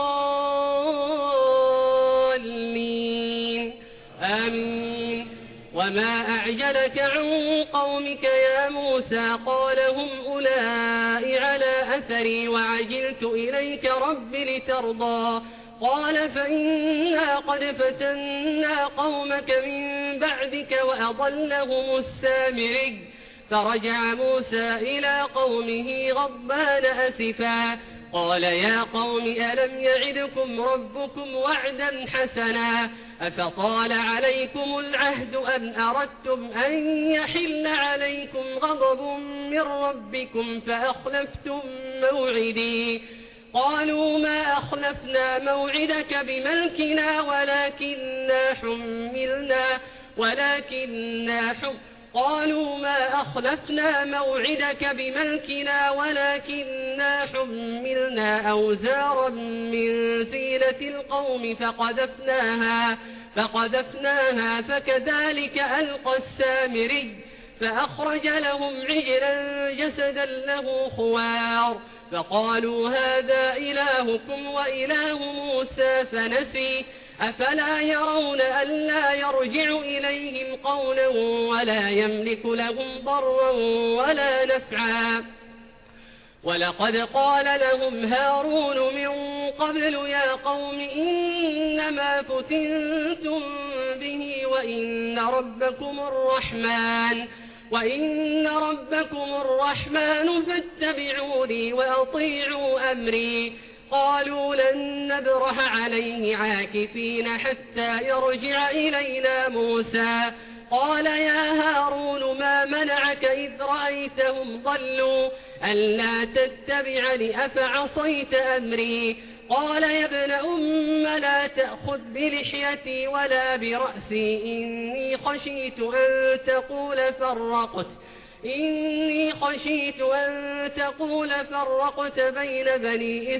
الضالين آمين وما أعجلك عن قومك يا موسى قال هم أولئك على أثري وعجلت إليك رب لترضى قال فإنا قد فتنا قومك من بعدك وأضلهم السامري فرجع موسى إلى قومه غضبان أسفا قال يا قوم ألم يعدكم ربكم وعدا حسنا أفطال عليكم العهد أم أردتم أن يحل عليكم غضب من ربكم فأخلفتم موعدي قالوا ما أخلفنا موعدك بملكنا ولكننا حملنا ولكننا حملنا قالوا ما أخلفنا موعدك بملكنا ولكننا حملنا أوزارا من زينة القوم فقذفناها فقذفناها فكذلك ألقى السامري فأخرج لهم عجلا جسدا له خوار فقالوا هذا إلهكم وإله موسى فنسي أفلا يرون ألا يرجع إليهم قولا ولا يملك لهم ضرا ولا نفعا ولقد قال لهم هارون من قبل يا قوم إنما فتنتم به وإن ربكم الرحمن وإن ربكم الرحمن فاتبعوني وأطيعوا أمري قالوا لن نبرح عليه عاكفين حتى يرجع إلينا موسى قال يا هارون ما منعك إذ رأيتهم ضلوا ألا تتبعني أفعصيت أمري قال يا ابن أم لا تأخذ بلحيتي ولا برأسي إني خشيت أن تقول فرقت إني خشيت أن تقول فرقت بين بني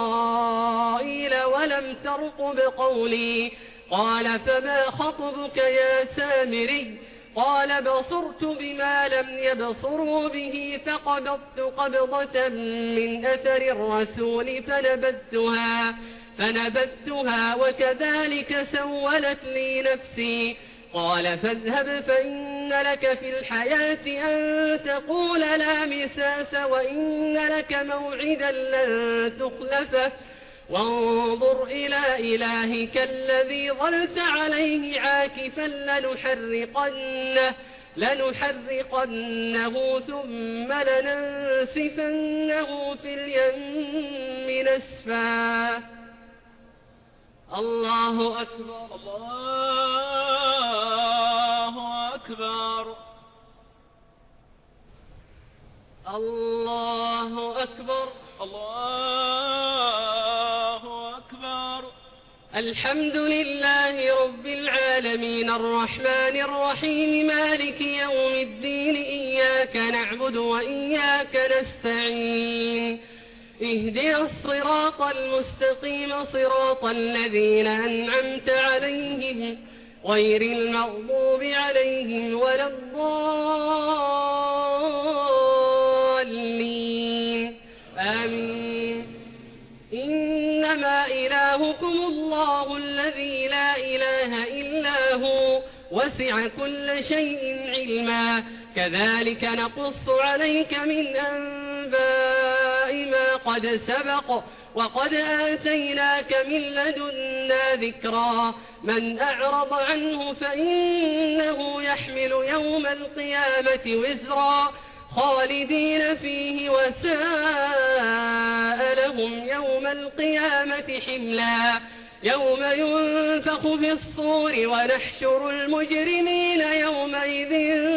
إسرائيل ولم ترقب قولي قال فما خطبك يا سامري قال بصرت بما لم يبصروا به فقبضت قبضة من أثر الرسول فنبذتها فنبذتها وكذلك سولت لي نفسي قال فاذهب فإن لك في الحياة أن تقول لا مساس وإن لك موعدا لن تخلفه وانظر إلى إلهك الذي ظلت عليه عاكفا لنحرقنه, لنحرقنه ثم لننسفنه في اليم نسفا. الله أكبر الله أكبر الله أكبر الله أكبر. الحمد لله رب العالمين الرحمن الرحيم مالك يوم الدين إياك نعبد وإياك نستعين اهدنا الصراط المستقيم صراط الذين أنعمت عليهم غير المغضوب عليهم ولا الضالين آمين. إنما إلهكم الله الذي لا إله إلا هو وسع كل شيء علما كذلك نقص عليك من أنباء ما قد سبق وقد آتيناك من لدنا ذكرا من أعرض عنه فإنه يحمل يوم القيامة وزرا خالدين فيه وساء لهم يوم القيامة حملا يوم ينفخ في الصور ونحشر المجرمين يومئذ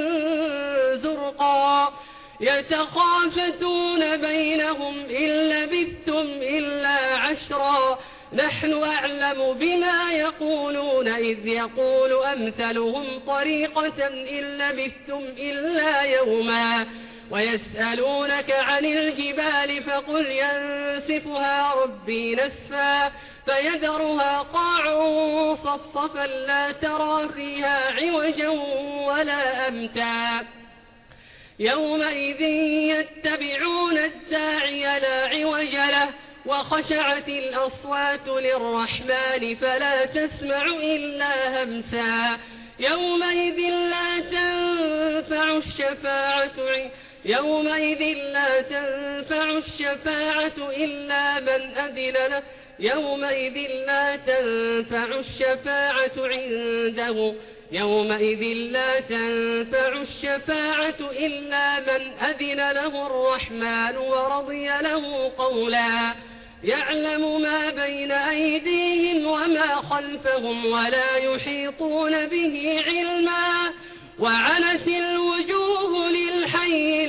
زرقا يتخافتون بينهم إن لبثتم إلا عشرا نحن أعلم بما يقولون إذ يقول أمثلهم طريقة إن لبثتم إلا يوما ويسألونك عن الجبال فقل ينسفها ربي نسفا فيذرها قاعا صفصفا لا ترى فيها عوجا ولا أمتا يومئذ يتبعون الداعي لا عوج له وخشعت الأصوات للرحمن فلا تسمع إلا همسا يومئذ لا تنفع الشفاعة يومئذ لا تنفع الشفاعة إلا من أذن له يومئذ لا تنفع الشفاعة عنده يومئذ لا تنفع الشفاعة إلا من أذن له الرحمن ورضي له قولا يعلم ما بين أيديهم وما خلفهم ولا يحيطون به علما وعنت الوجوه للحي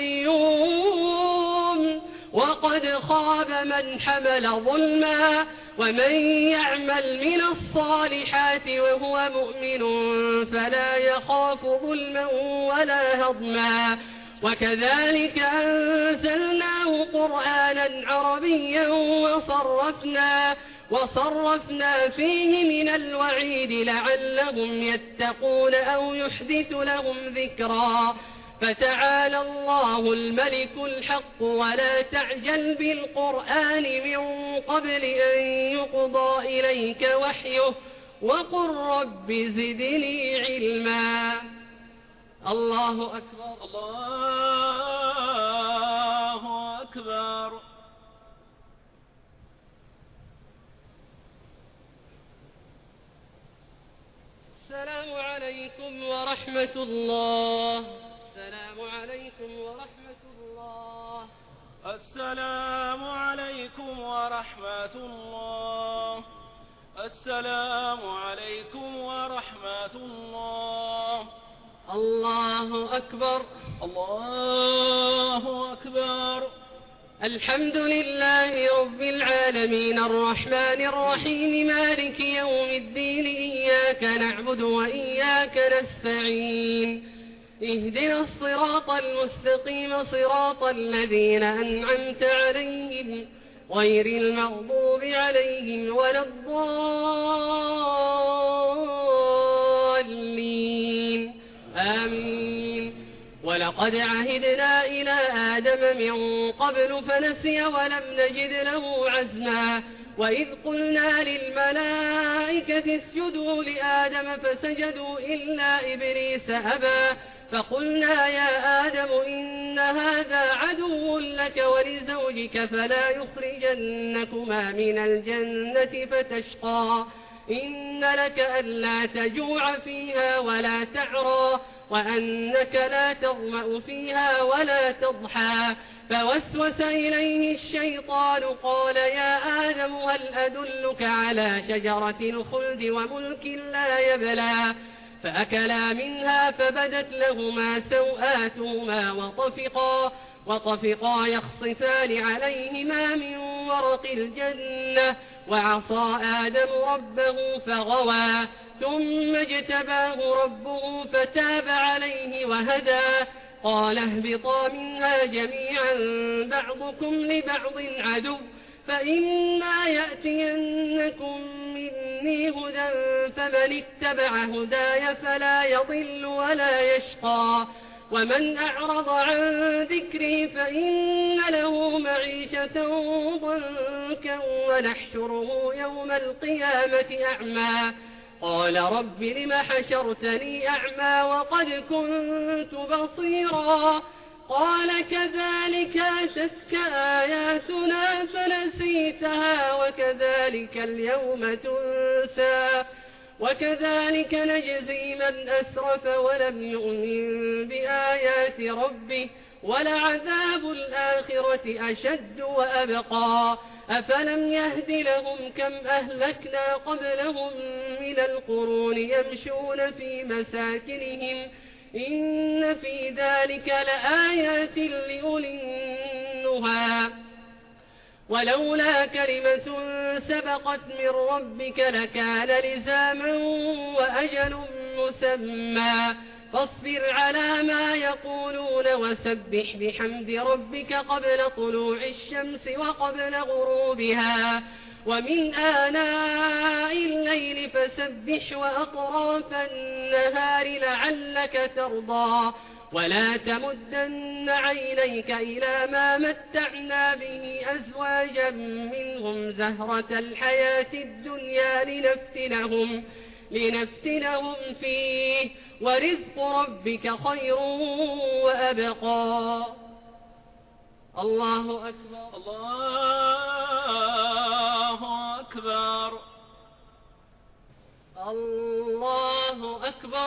القيوم وقد خاب من حمل ظلما ومن يعمل من الصالحات وهو مؤمن فلا يخاف ظلما ولا هضما وكذلك أنزلناه قرآنا عربيا وصرفنا وصرفنا فيه من الوعيد لعلهم يتقون أو يحدث لهم ذكرا فتعالى الله الملك الحق ولا تعجل بالقرآن من قبل أن يقضى إليك وحيه وقل رب زدني علما. الله أكبر. الله أكبر. السلام عليكم ورحمة الله. السلام عليكم ورحمة الله. السلام عليكم ورحمة الله. السلام عليكم ورحمة الله. الله أكبر. الله أكبر. الحمد لله رب العالمين الرحمن الرحيم مالك يوم الدين إياك نعبد وإياك نستعين اهدنا الصراط المستقيم صراط الذين أنعمت عليهم غير المغضوب عليهم ولا الضالين آمين. ولقد عهدنا إلى آدم من قبل فنسي ولم نجد له عزما وإذ قلنا للملائكة اسجدوا لآدم فسجدوا إلا إبليس أبى فقلنا يا آدم إن هذا عدو لك ولزوجك فلا يخرجنكما من الجنة فتشقى إن لك ألا تجوع فيها ولا تعرى وأنك لا تظمأ فيها ولا تضحى فوسوس إليه الشيطان قال يا آدم هل أدلك على شجرة الخلد وملك لا يبلى فأكلا منها فبدت لهما سوآتهما وطفقا وطفقا يخصفان عليهما من ورق الجنة وعصى آدم ربه فغوى ثم اجتباه ربه فتاب عليه وهدى قال اهبطا منها جميعا بعضكم لبعض عدو فإما يأتينكم مني هدى فمن اتبع هداي فلا يضل ولا يشقى ومن أعرض عن ذكري فإن له معيشة ضنكا ونحشره يوم القيامة أعمى قال رب لم حشرتني أعمى وقد كنت بصيرا قال كذلك أتتك آياتنا فنسيتها وكذلك اليوم تنسى وكذلك نجزي من أسرف ولم يؤمن بآيات ربه ولعذاب الآخرة أشد وأبقى أفلم يهد لهم كم أهلكنا قبلهم من القرون يمشون في مساكنهم إن في ذلك لآيات لأولي النهى ولولا كلمة سبقت من ربك لكان لزاما وأجل مسمى فاصبر على ما يقولون وسبح بحمد ربك قبل طلوع الشمس وقبل غروبها ومن آناء الليل فسبح وأطراف النهار لعلك ترضى ولا تمدن عينيك إلى ما متعنا به أزواجا منهم زهرة الحياة الدنيا لنفتنهم لنفتنهم فيه ورزق ربك خير وأبقى. الله أكبر. الله أكبر. الله أكبر.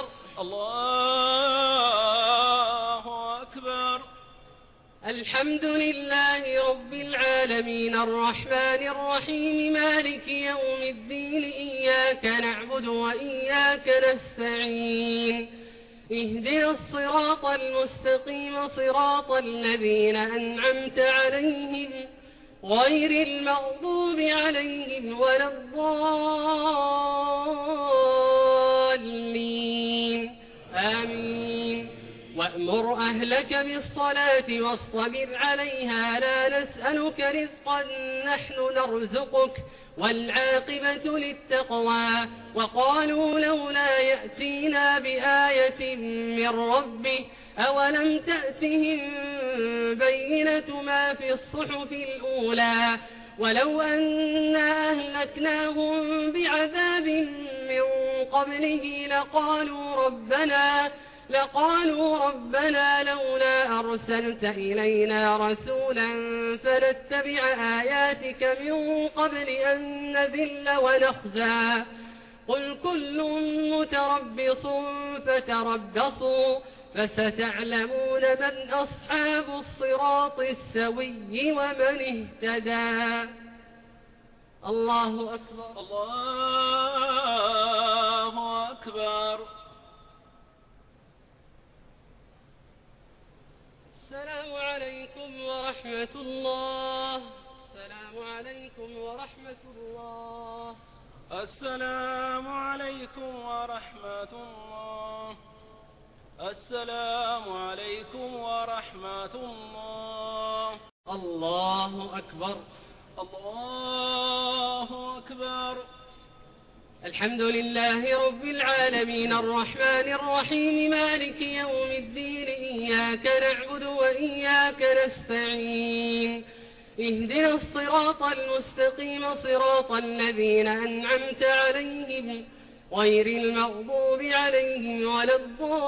الله أكبر. الحمد لله رب العالمين الرحمن الرحيم مالك يوم الدين إياك نعبد وإياك نستعين اهدنا الصراط المستقيم صراط الذين أنعمت عليهم غير المغضوب عليهم ولا الضالين آمين. وأمر أهلك بالصلاة واصطبر عليها لا نسألك رزقا نحن نرزقك والعاقبة للتقوى. وقالوا لولا يأتينا بآية من ربه أولم تأتهم بينة ما في الصحف الأولى ولو أنا أهلكناهم بعذاب من قبله لقالوا ربنا لقالوا ربنا لولا أرسلت إلينا رسولا فنتبع آياتك من قبل أن نذل ونخزى. قل كل متربص فتربصوا فستعلمون من أصحاب الصراط السوي ومن اهتدى. الله أكبر. الله أكبر. السلام عليكم ورحمة الله. السلام عليكم ورحمة الله. السلام عليكم ورحمة الله. السلام عليكم ورحمة الله. الله أكبر. الله أكبر. الحمد لله رب العالمين الرحمن الرحيم مالك يوم الدين إياك نعبد وإياك نستعين اهدنا الصراط المستقيم صراط الذين أنعمت عليهم غير المغضوب عليهم ولا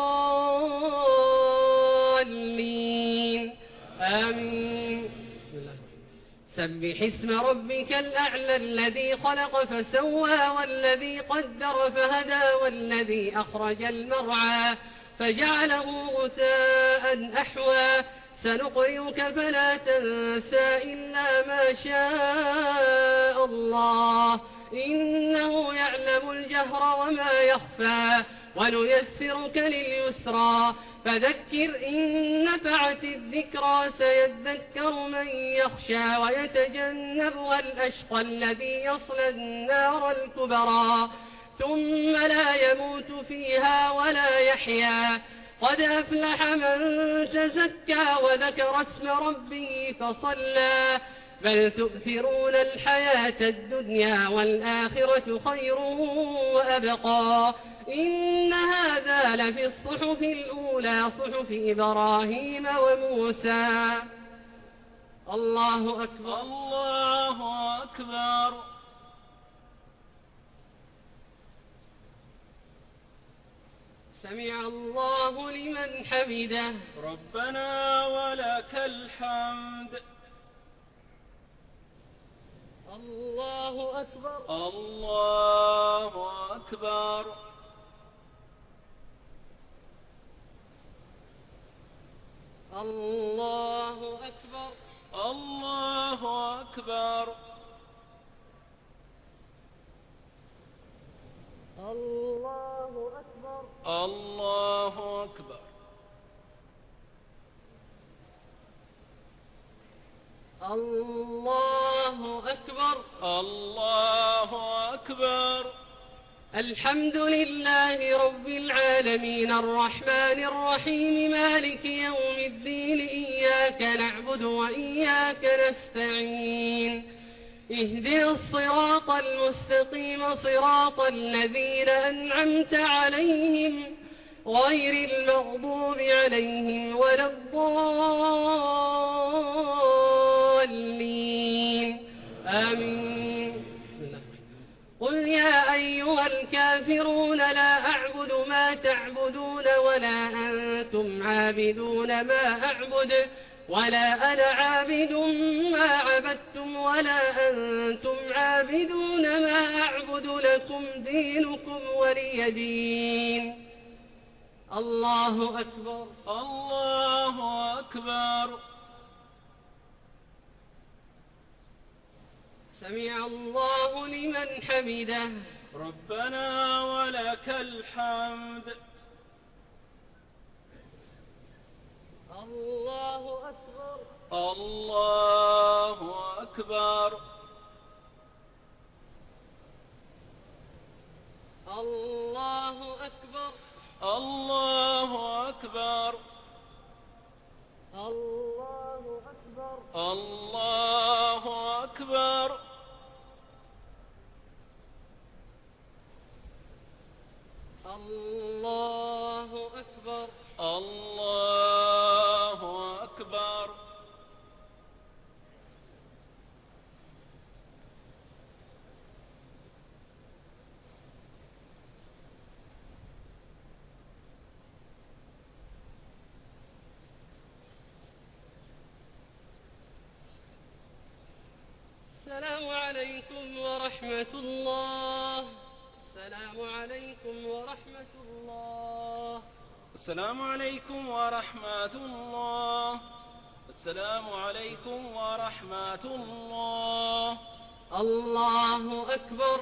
الضالين آمين. سبح اسم ربك الأعلى الذي خلق فسوى والذي قدر فهدى والذي أخرج المرعى فجعله غثاء أحوى سنقرئك فلا تنسى إلا ما شاء الله إنه يعلم الجهر وما يخفى ونيسرك لليسرى فذكر إن نفعت الذكرى سيذكر من يخشى ويتجنبها الأشقى الذي يصلى النار الكبرى ثم لا يموت فيها ولا يحيا قد أفلح من تزكى وذكر اسم ربه فصلى بل تؤثرون الحياة الدنيا والآخرة خير وأبقى إن هذا لفي الصحف الأولى صحف إبراهيم وموسى. الله أكبر. الله أكبر. سمع الله لمن حمده. ربنا ولك الحمد. الله أكبر. الله أكبر. الله أكبر. الله أكبر. الله أكبر. الله أكبر. الله أكبر. الله أكبر. الحمد لله رب العالمين الرحمن الرحيم مالك يوم الدين إياك نعبد وإياك نستعين اهدنا الصراط المستقيم صراط الذين أنعمت عليهم غير المغضوب عليهم ولا الضالين آمين. قل يا أيها الكافرون أنتم عابدون ما أعبد ولا أنا عابد ما عبدتم ولا أنتم عابدون ما أعبد لكم دينكم ولي دين. الله أكبر. الله أكبر. سمع الله لمن حمده. ربنا ولك الحمد. الله أكبر. الله أكبر. الله أكبر. الله أكبر. الله أكبر. الله أكبر. الله أكبر. الله أكبر. السلام عليكم ورحمة الله. السلام عليكم ورحمة الله. السلام عليكم ورحمة الله. السلام عليكم ورحمة الله. الله أكبر.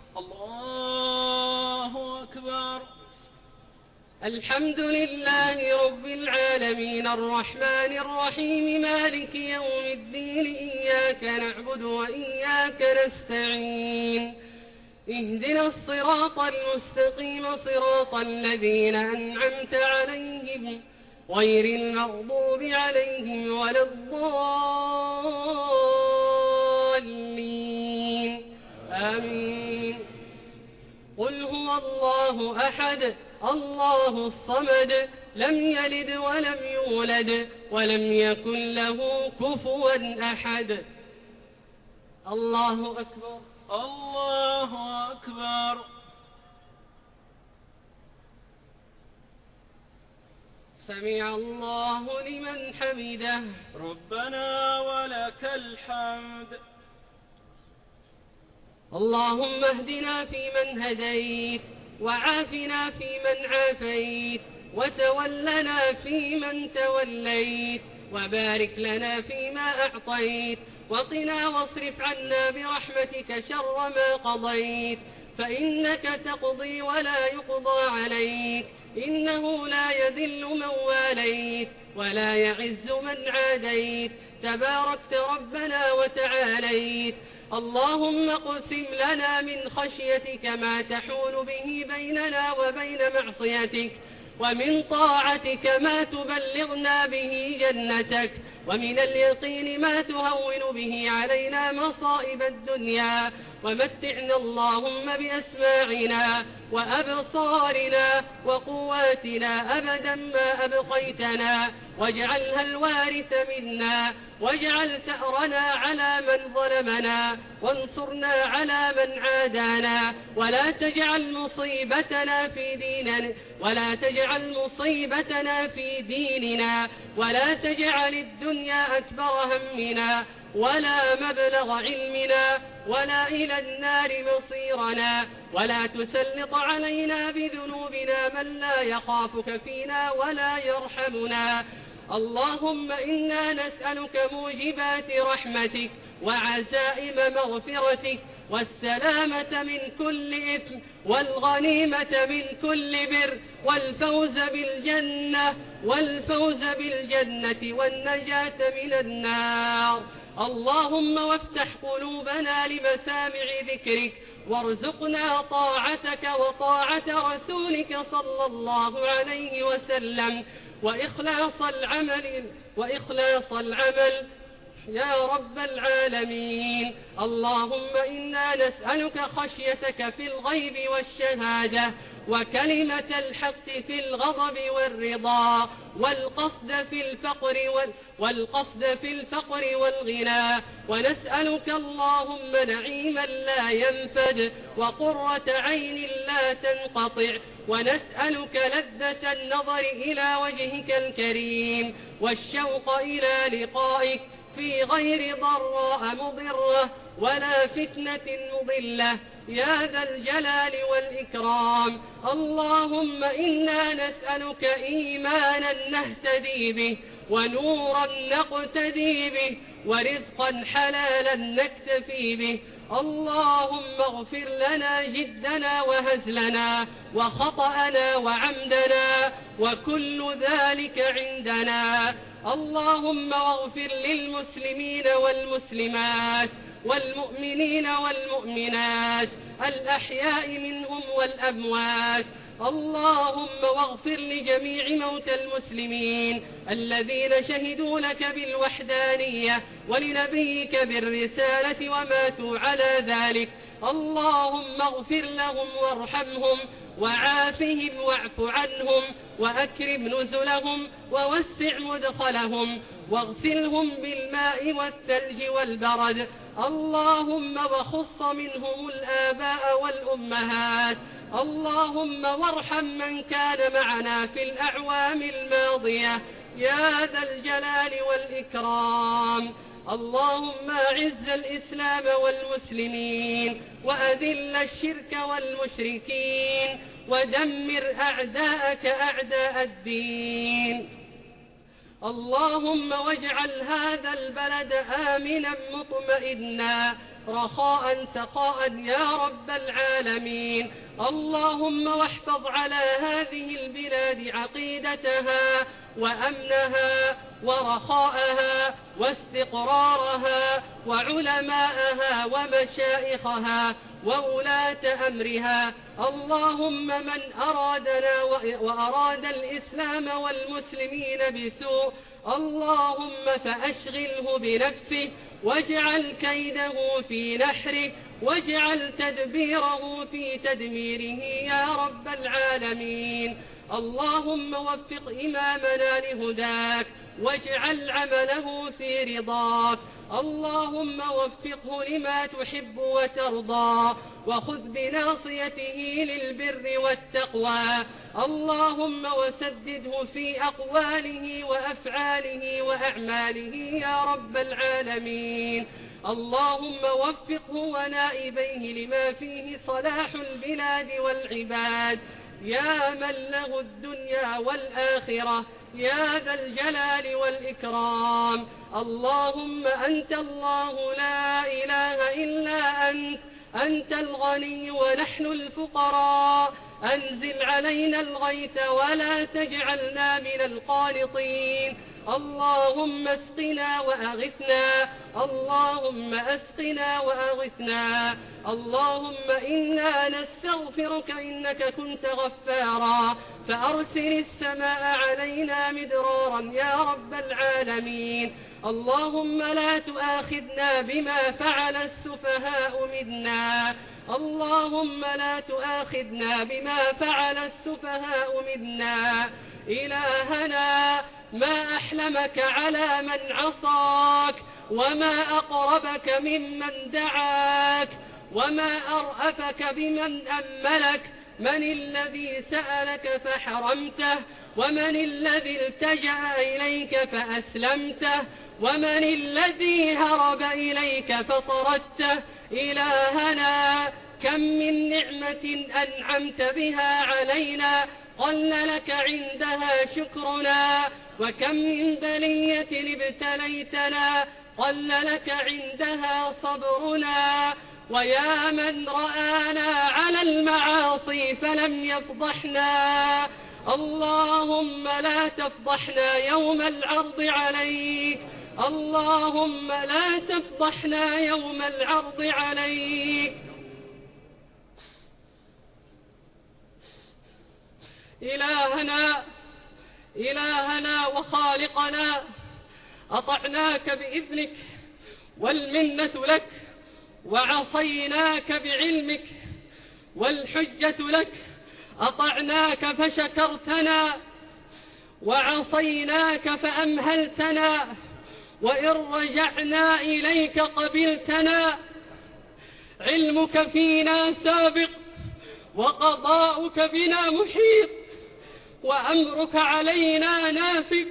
الله أكبر. الحمد لله رب العالمين الرحمن الرحيم مالك يوم الدين إياك نعبد وإياك نستعين اهدنا الصراط المستقيم صراط الذين أنعمت عليهم غير المغضوب عليهم ولا الضالين آمين. قل هو الله أحد الله الصمد لم يلد ولم يولد ولم يكن له كفوا أحد. الله أكبر. الله أكبر. سمع الله لمن حمده. ربنا ولك الحمد. اللهم اهدنا فيمن هديت وعافنا فيمن عافيت وتولنا فيمن توليت وبارك لنا فيما أعطيت وقنا واصرف عنا برحمتك شر ما قضيت فإنك تقضي ولا يقضى عليك إنه لا يذل من واليت ولا يعز من عاديت تباركت ربنا وتعاليت. اللهم اقسم لنا من خشيتك ما تحول به بيننا وبين معصيتك ومن طاعتك ما تبلغنا به جنتك ومن اليقين ما تهون به علينا مصائب الدنيا ومتعنا اللهم بأسماعنا وأبصارنا وقواتنا أبدا ما أبقيتنا واجعلها الوارث منا واجعل ثأرنا على من ظلمنا وانصرنا على من عادانا ولا تجعل مصيبتنا في ديننا ولا تجعل مصيبتنا في ديننا ولا تجعل الدنيا أكبر همنا ولا مبلغ علمنا ولا إلى النار مصيرنا ولا تسلط علينا بذنوبنا من لا يخافك فينا ولا يرحمنا. اللهم إنا نسألك موجبات رحمتك وعزائم مغفرتك والسلامة من كل إثم والغنيمة من كل بر والفوز بالجنة والفوز بالجنة والنجاة من النار. اللهم وافتح قلوبنا لمسامع ذكرك وارزقنا طاعتك وطاعة رسولك صلى الله عليه وسلم وإخلاص العمل وإخلاص العمل يا رب العالمين. اللهم إنا نسألك خشيتك في الغيب والشهادة وكلمة الحق في الغضب والرضا والقصد في الفقر وال والقصد في الفقر والغنى ونسألك اللهم نعيما لا ينفد وقرة عين لا تنقطع ونسألك لذة النظر إلى وجهك الكريم والشوق إلى لقائك في غير ضراء مضرة ولا فتنة مضلة يا ذا الجلال والإكرام. اللهم إنا نسألك إيمانا نهتدي به ونورا نقتدي به ورزقا حلالا نكتفي به. اللهم اغفر لنا جدنا وهزلنا وخطأنا وعمدنا وكل ذلك عندنا. اللهم اغفر للمسلمين والمسلمات والمؤمنين والمؤمنات الأحياء منهم والأموات. اللهم واغفر لجميع موتى المسلمين الذين شهدوا لك بالوحدانية ولنبيك بالرسالة وماتوا على ذلك. اللهم اغفر لهم وارحمهم وعافهم واعف عنهم وأكرم نزلهم ووسع مدخلهم واغسلهم بالماء والثلج والبرد. اللهم وخص منهم الآباء والأمهات. اللهم وارحم من كان معنا في الأعوام الماضية يا ذا الجلال والإكرام. اللهم أعز الإسلام والمسلمين وأذل الشرك والمشركين ودمر أعداءك أعداء الدين. اللهم واجعل هذا البلد آمنا مطمئنا رخاء سخاء يا رب العالمين. اللهم واحفظ على هذه البلاد عقيدتها وأمنها ورخاءها واستقرارها وعلماءها ومشائخها وولاة أمرها. اللهم من أرادنا وأراد الإسلام والمسلمين بسوء اللهم فأشغله بنفسه واجعل كيده في نحره واجعل تدبيره في تدميره يا رب العالمين. اللهم وفق إمامنا لهداك واجعل عمله في رضاك. اللهم وفقه لما تحب وترضى وخذ بناصيته للبر والتقوى. اللهم وسدده في أقواله وأفعاله وأعماله يا رب العالمين. اللهم وفقه ونائبيه لما فيه صلاح البلاد والعباد يا من له الدنيا والآخرة يا ذا الجلال والإكرام. اللهم أنت الله لا إله إلا أنت أنت الغني ونحن الفقراء. أنزل علينا الغيث ولا تجعلنا من القانطين. اللهم اسقنا وأغثنا اللهم اسقنا وأغثنا. اللهم إنا نستغفرك إنك كنت غفارا فأرسل السماء علينا مدرارا يا رب العالمين. اللهم لا تؤاخذنا بما فعل السفهاء منا اللهم لا تؤاخذنا بما فعل السفهاء منا. إلهنا ما أحلمك على من عصاك وما أقربك ممن دعاك وما أرأفك بمن أملك. من الذي سألك فحرمته ومن الذي التجأ إليك فأسلمته ومن الذي هرب إليك فطردته. إلهنا كم من نعمة أنعمت بها علينا قل لك عندها شكرنا وكم من بلية ابتليتنا قل لك عندها صبرنا. ويا من رآنا على المعاصي فلم يفضحنا اللهم لا تفضحنا يوم العرض عليك. اللهم لا تفضحنا يوم العرض عليك. إلهنا إلهنا وخالقنا أطعناك بإذنك والمنة لك وعصيناك بعلمك والحجة لك. أطعناك فشكرتنا وعصيناك فأمهلتنا وإن رجعنا إليك قبلتنا. علمك فينا سابق وقضاؤك بنا محيط، وأمرك علينا نافذ.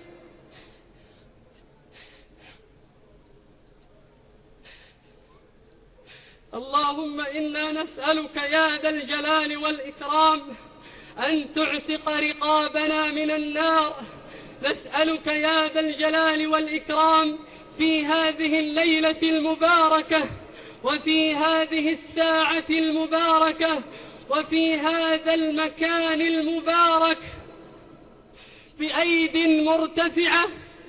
اللهم إنا نسألك يا ذا الجلال والإكرام أن تعتق رقابنا من النار. نسألك يا ذا الجلال والإكرام في هذه الليلة المباركة، وفي هذه الساعة المباركة، وفي هذا المكان المبارك، بأيد مرتفعة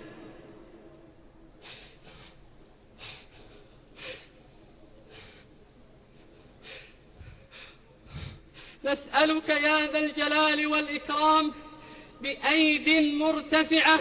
نسألك يا ذا الجلال والإكرام بأيد مرتفعة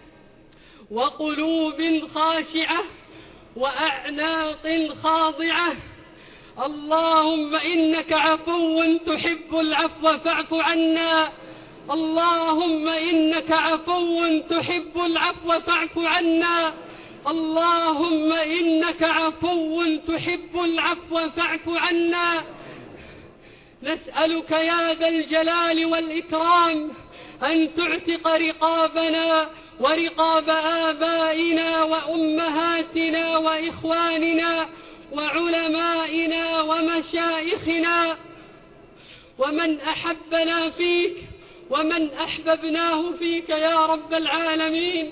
وقلوب خاشعة وأعناق خاضعة. اللهم إنك عفو تحب العفو فاعف عنا. اللهم إنك عفو تحب العفو فاعف عنا. اللهم إنك عفو تحب العفو فاعف عنا. نسألك يا ذا الجلال والإكرام أن تعتق رقابنا ورقاب آبائنا وأمهاتنا وإخواننا وعلمائنا ومشايخنا ومن أحبنا فيك ومن أحببناه فيك يا رب العالمين.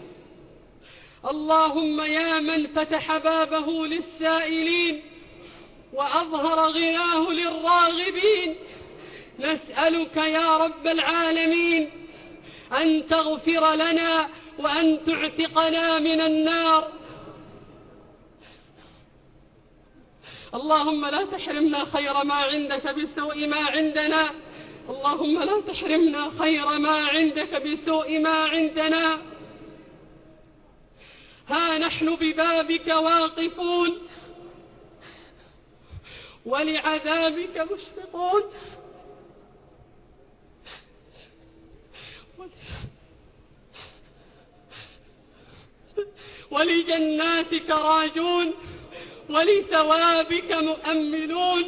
اللهم يا من فتح بابه للسائلين وأظهر غناه للراغبين، نسألك يا رب العالمين أن تغفر لنا وأن تعتقنا من النار. اللهم لا تحرمنا خير ما عندك بسوء ما عندنا. اللهم لا تحرمنا خير ما عندك بسوء ما عندنا. ها نحن ببابك واقفون ولعذابك مشفقون، ولجناتك راجون، ولثوابك مؤملون.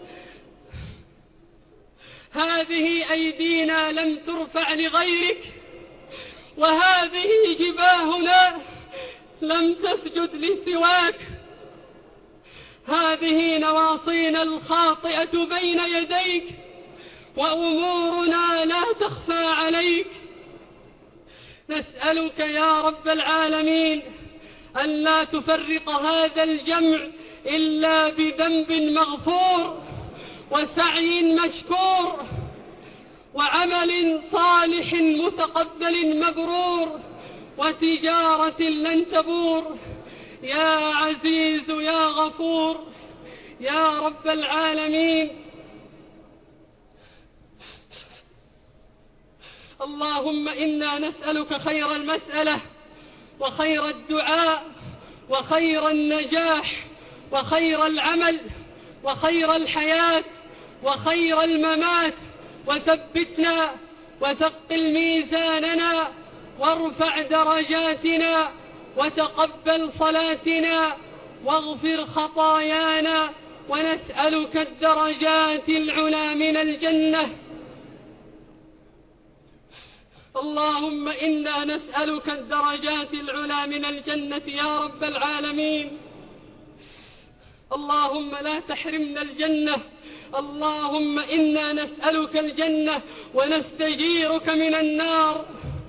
هذه أيدينا لم ترفع لغيرك، وهذه جباهنا لم تسجد لسواك. هذه نواصينا الخاطئة بين يديك، وأمورنا لا تخفى عليك. نسألك يا رب العالمين أن لا تفرق هذا الجمع إلا بذنب مغفور وسعي مشكور وعمل صالح متقبل مبرور وتجارة لن تبور. يا عزيز يا غفور يا رب العالمين. اللهم إنا نسألك خير المسألة وخير الدعاء وخير النجاح وخير العمل وخير الحياة وخير الممات. وثبتنا وثقل ميزاننا وارفع درجاتنا وتقبل صلاتنا واغفر خطايانا، ونسألك الدرجات العلى من الجنة. اللهم إنا نسألك الدرجات العلى من الجنة يا رب العالمين. اللهم لا تحرمنا الجنة. اللهم إنا نسألك الجنة ونستجيرك من النار.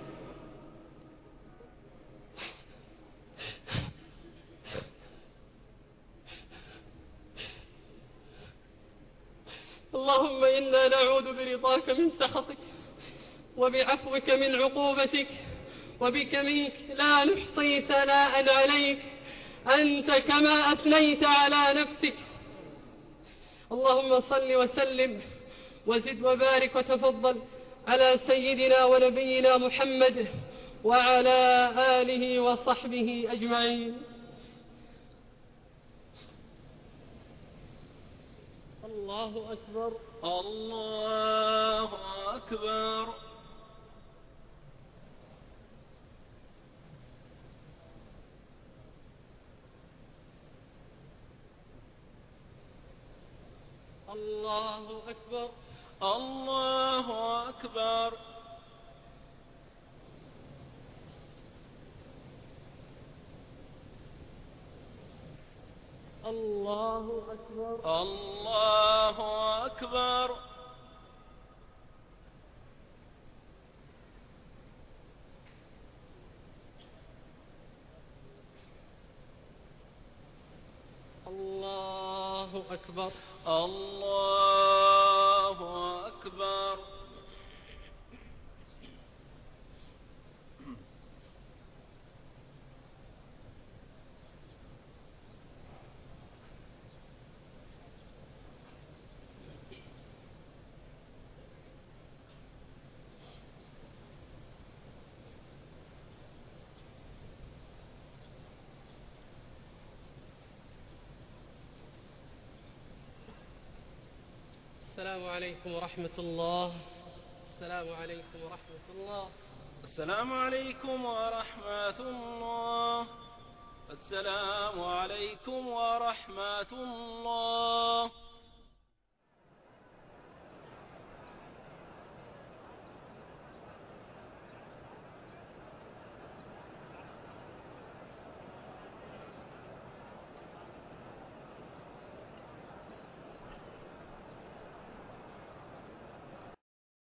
اللهم إنا نعوذ برضاك من سخطك وبعفوك من عقوبتك وبك منك لا نحصي ثناء عليك أنت كما أثنيت على نفسك. اللهم صل وسلم وزد وبارك وتفضل على سيدنا ونبينا محمد وعلى آله وصحبه أجمعين. الله أكبر الله أكبر. الله أكبر. الله أكبر. الله أكبر. الله أكبر. الله أكبر. الله أكبر. السلام عليكم ورحمة الله. السلام عليكم ورحمة الله. السلام عليكم ورحمة الله. السلام عليكم ورحمة الله.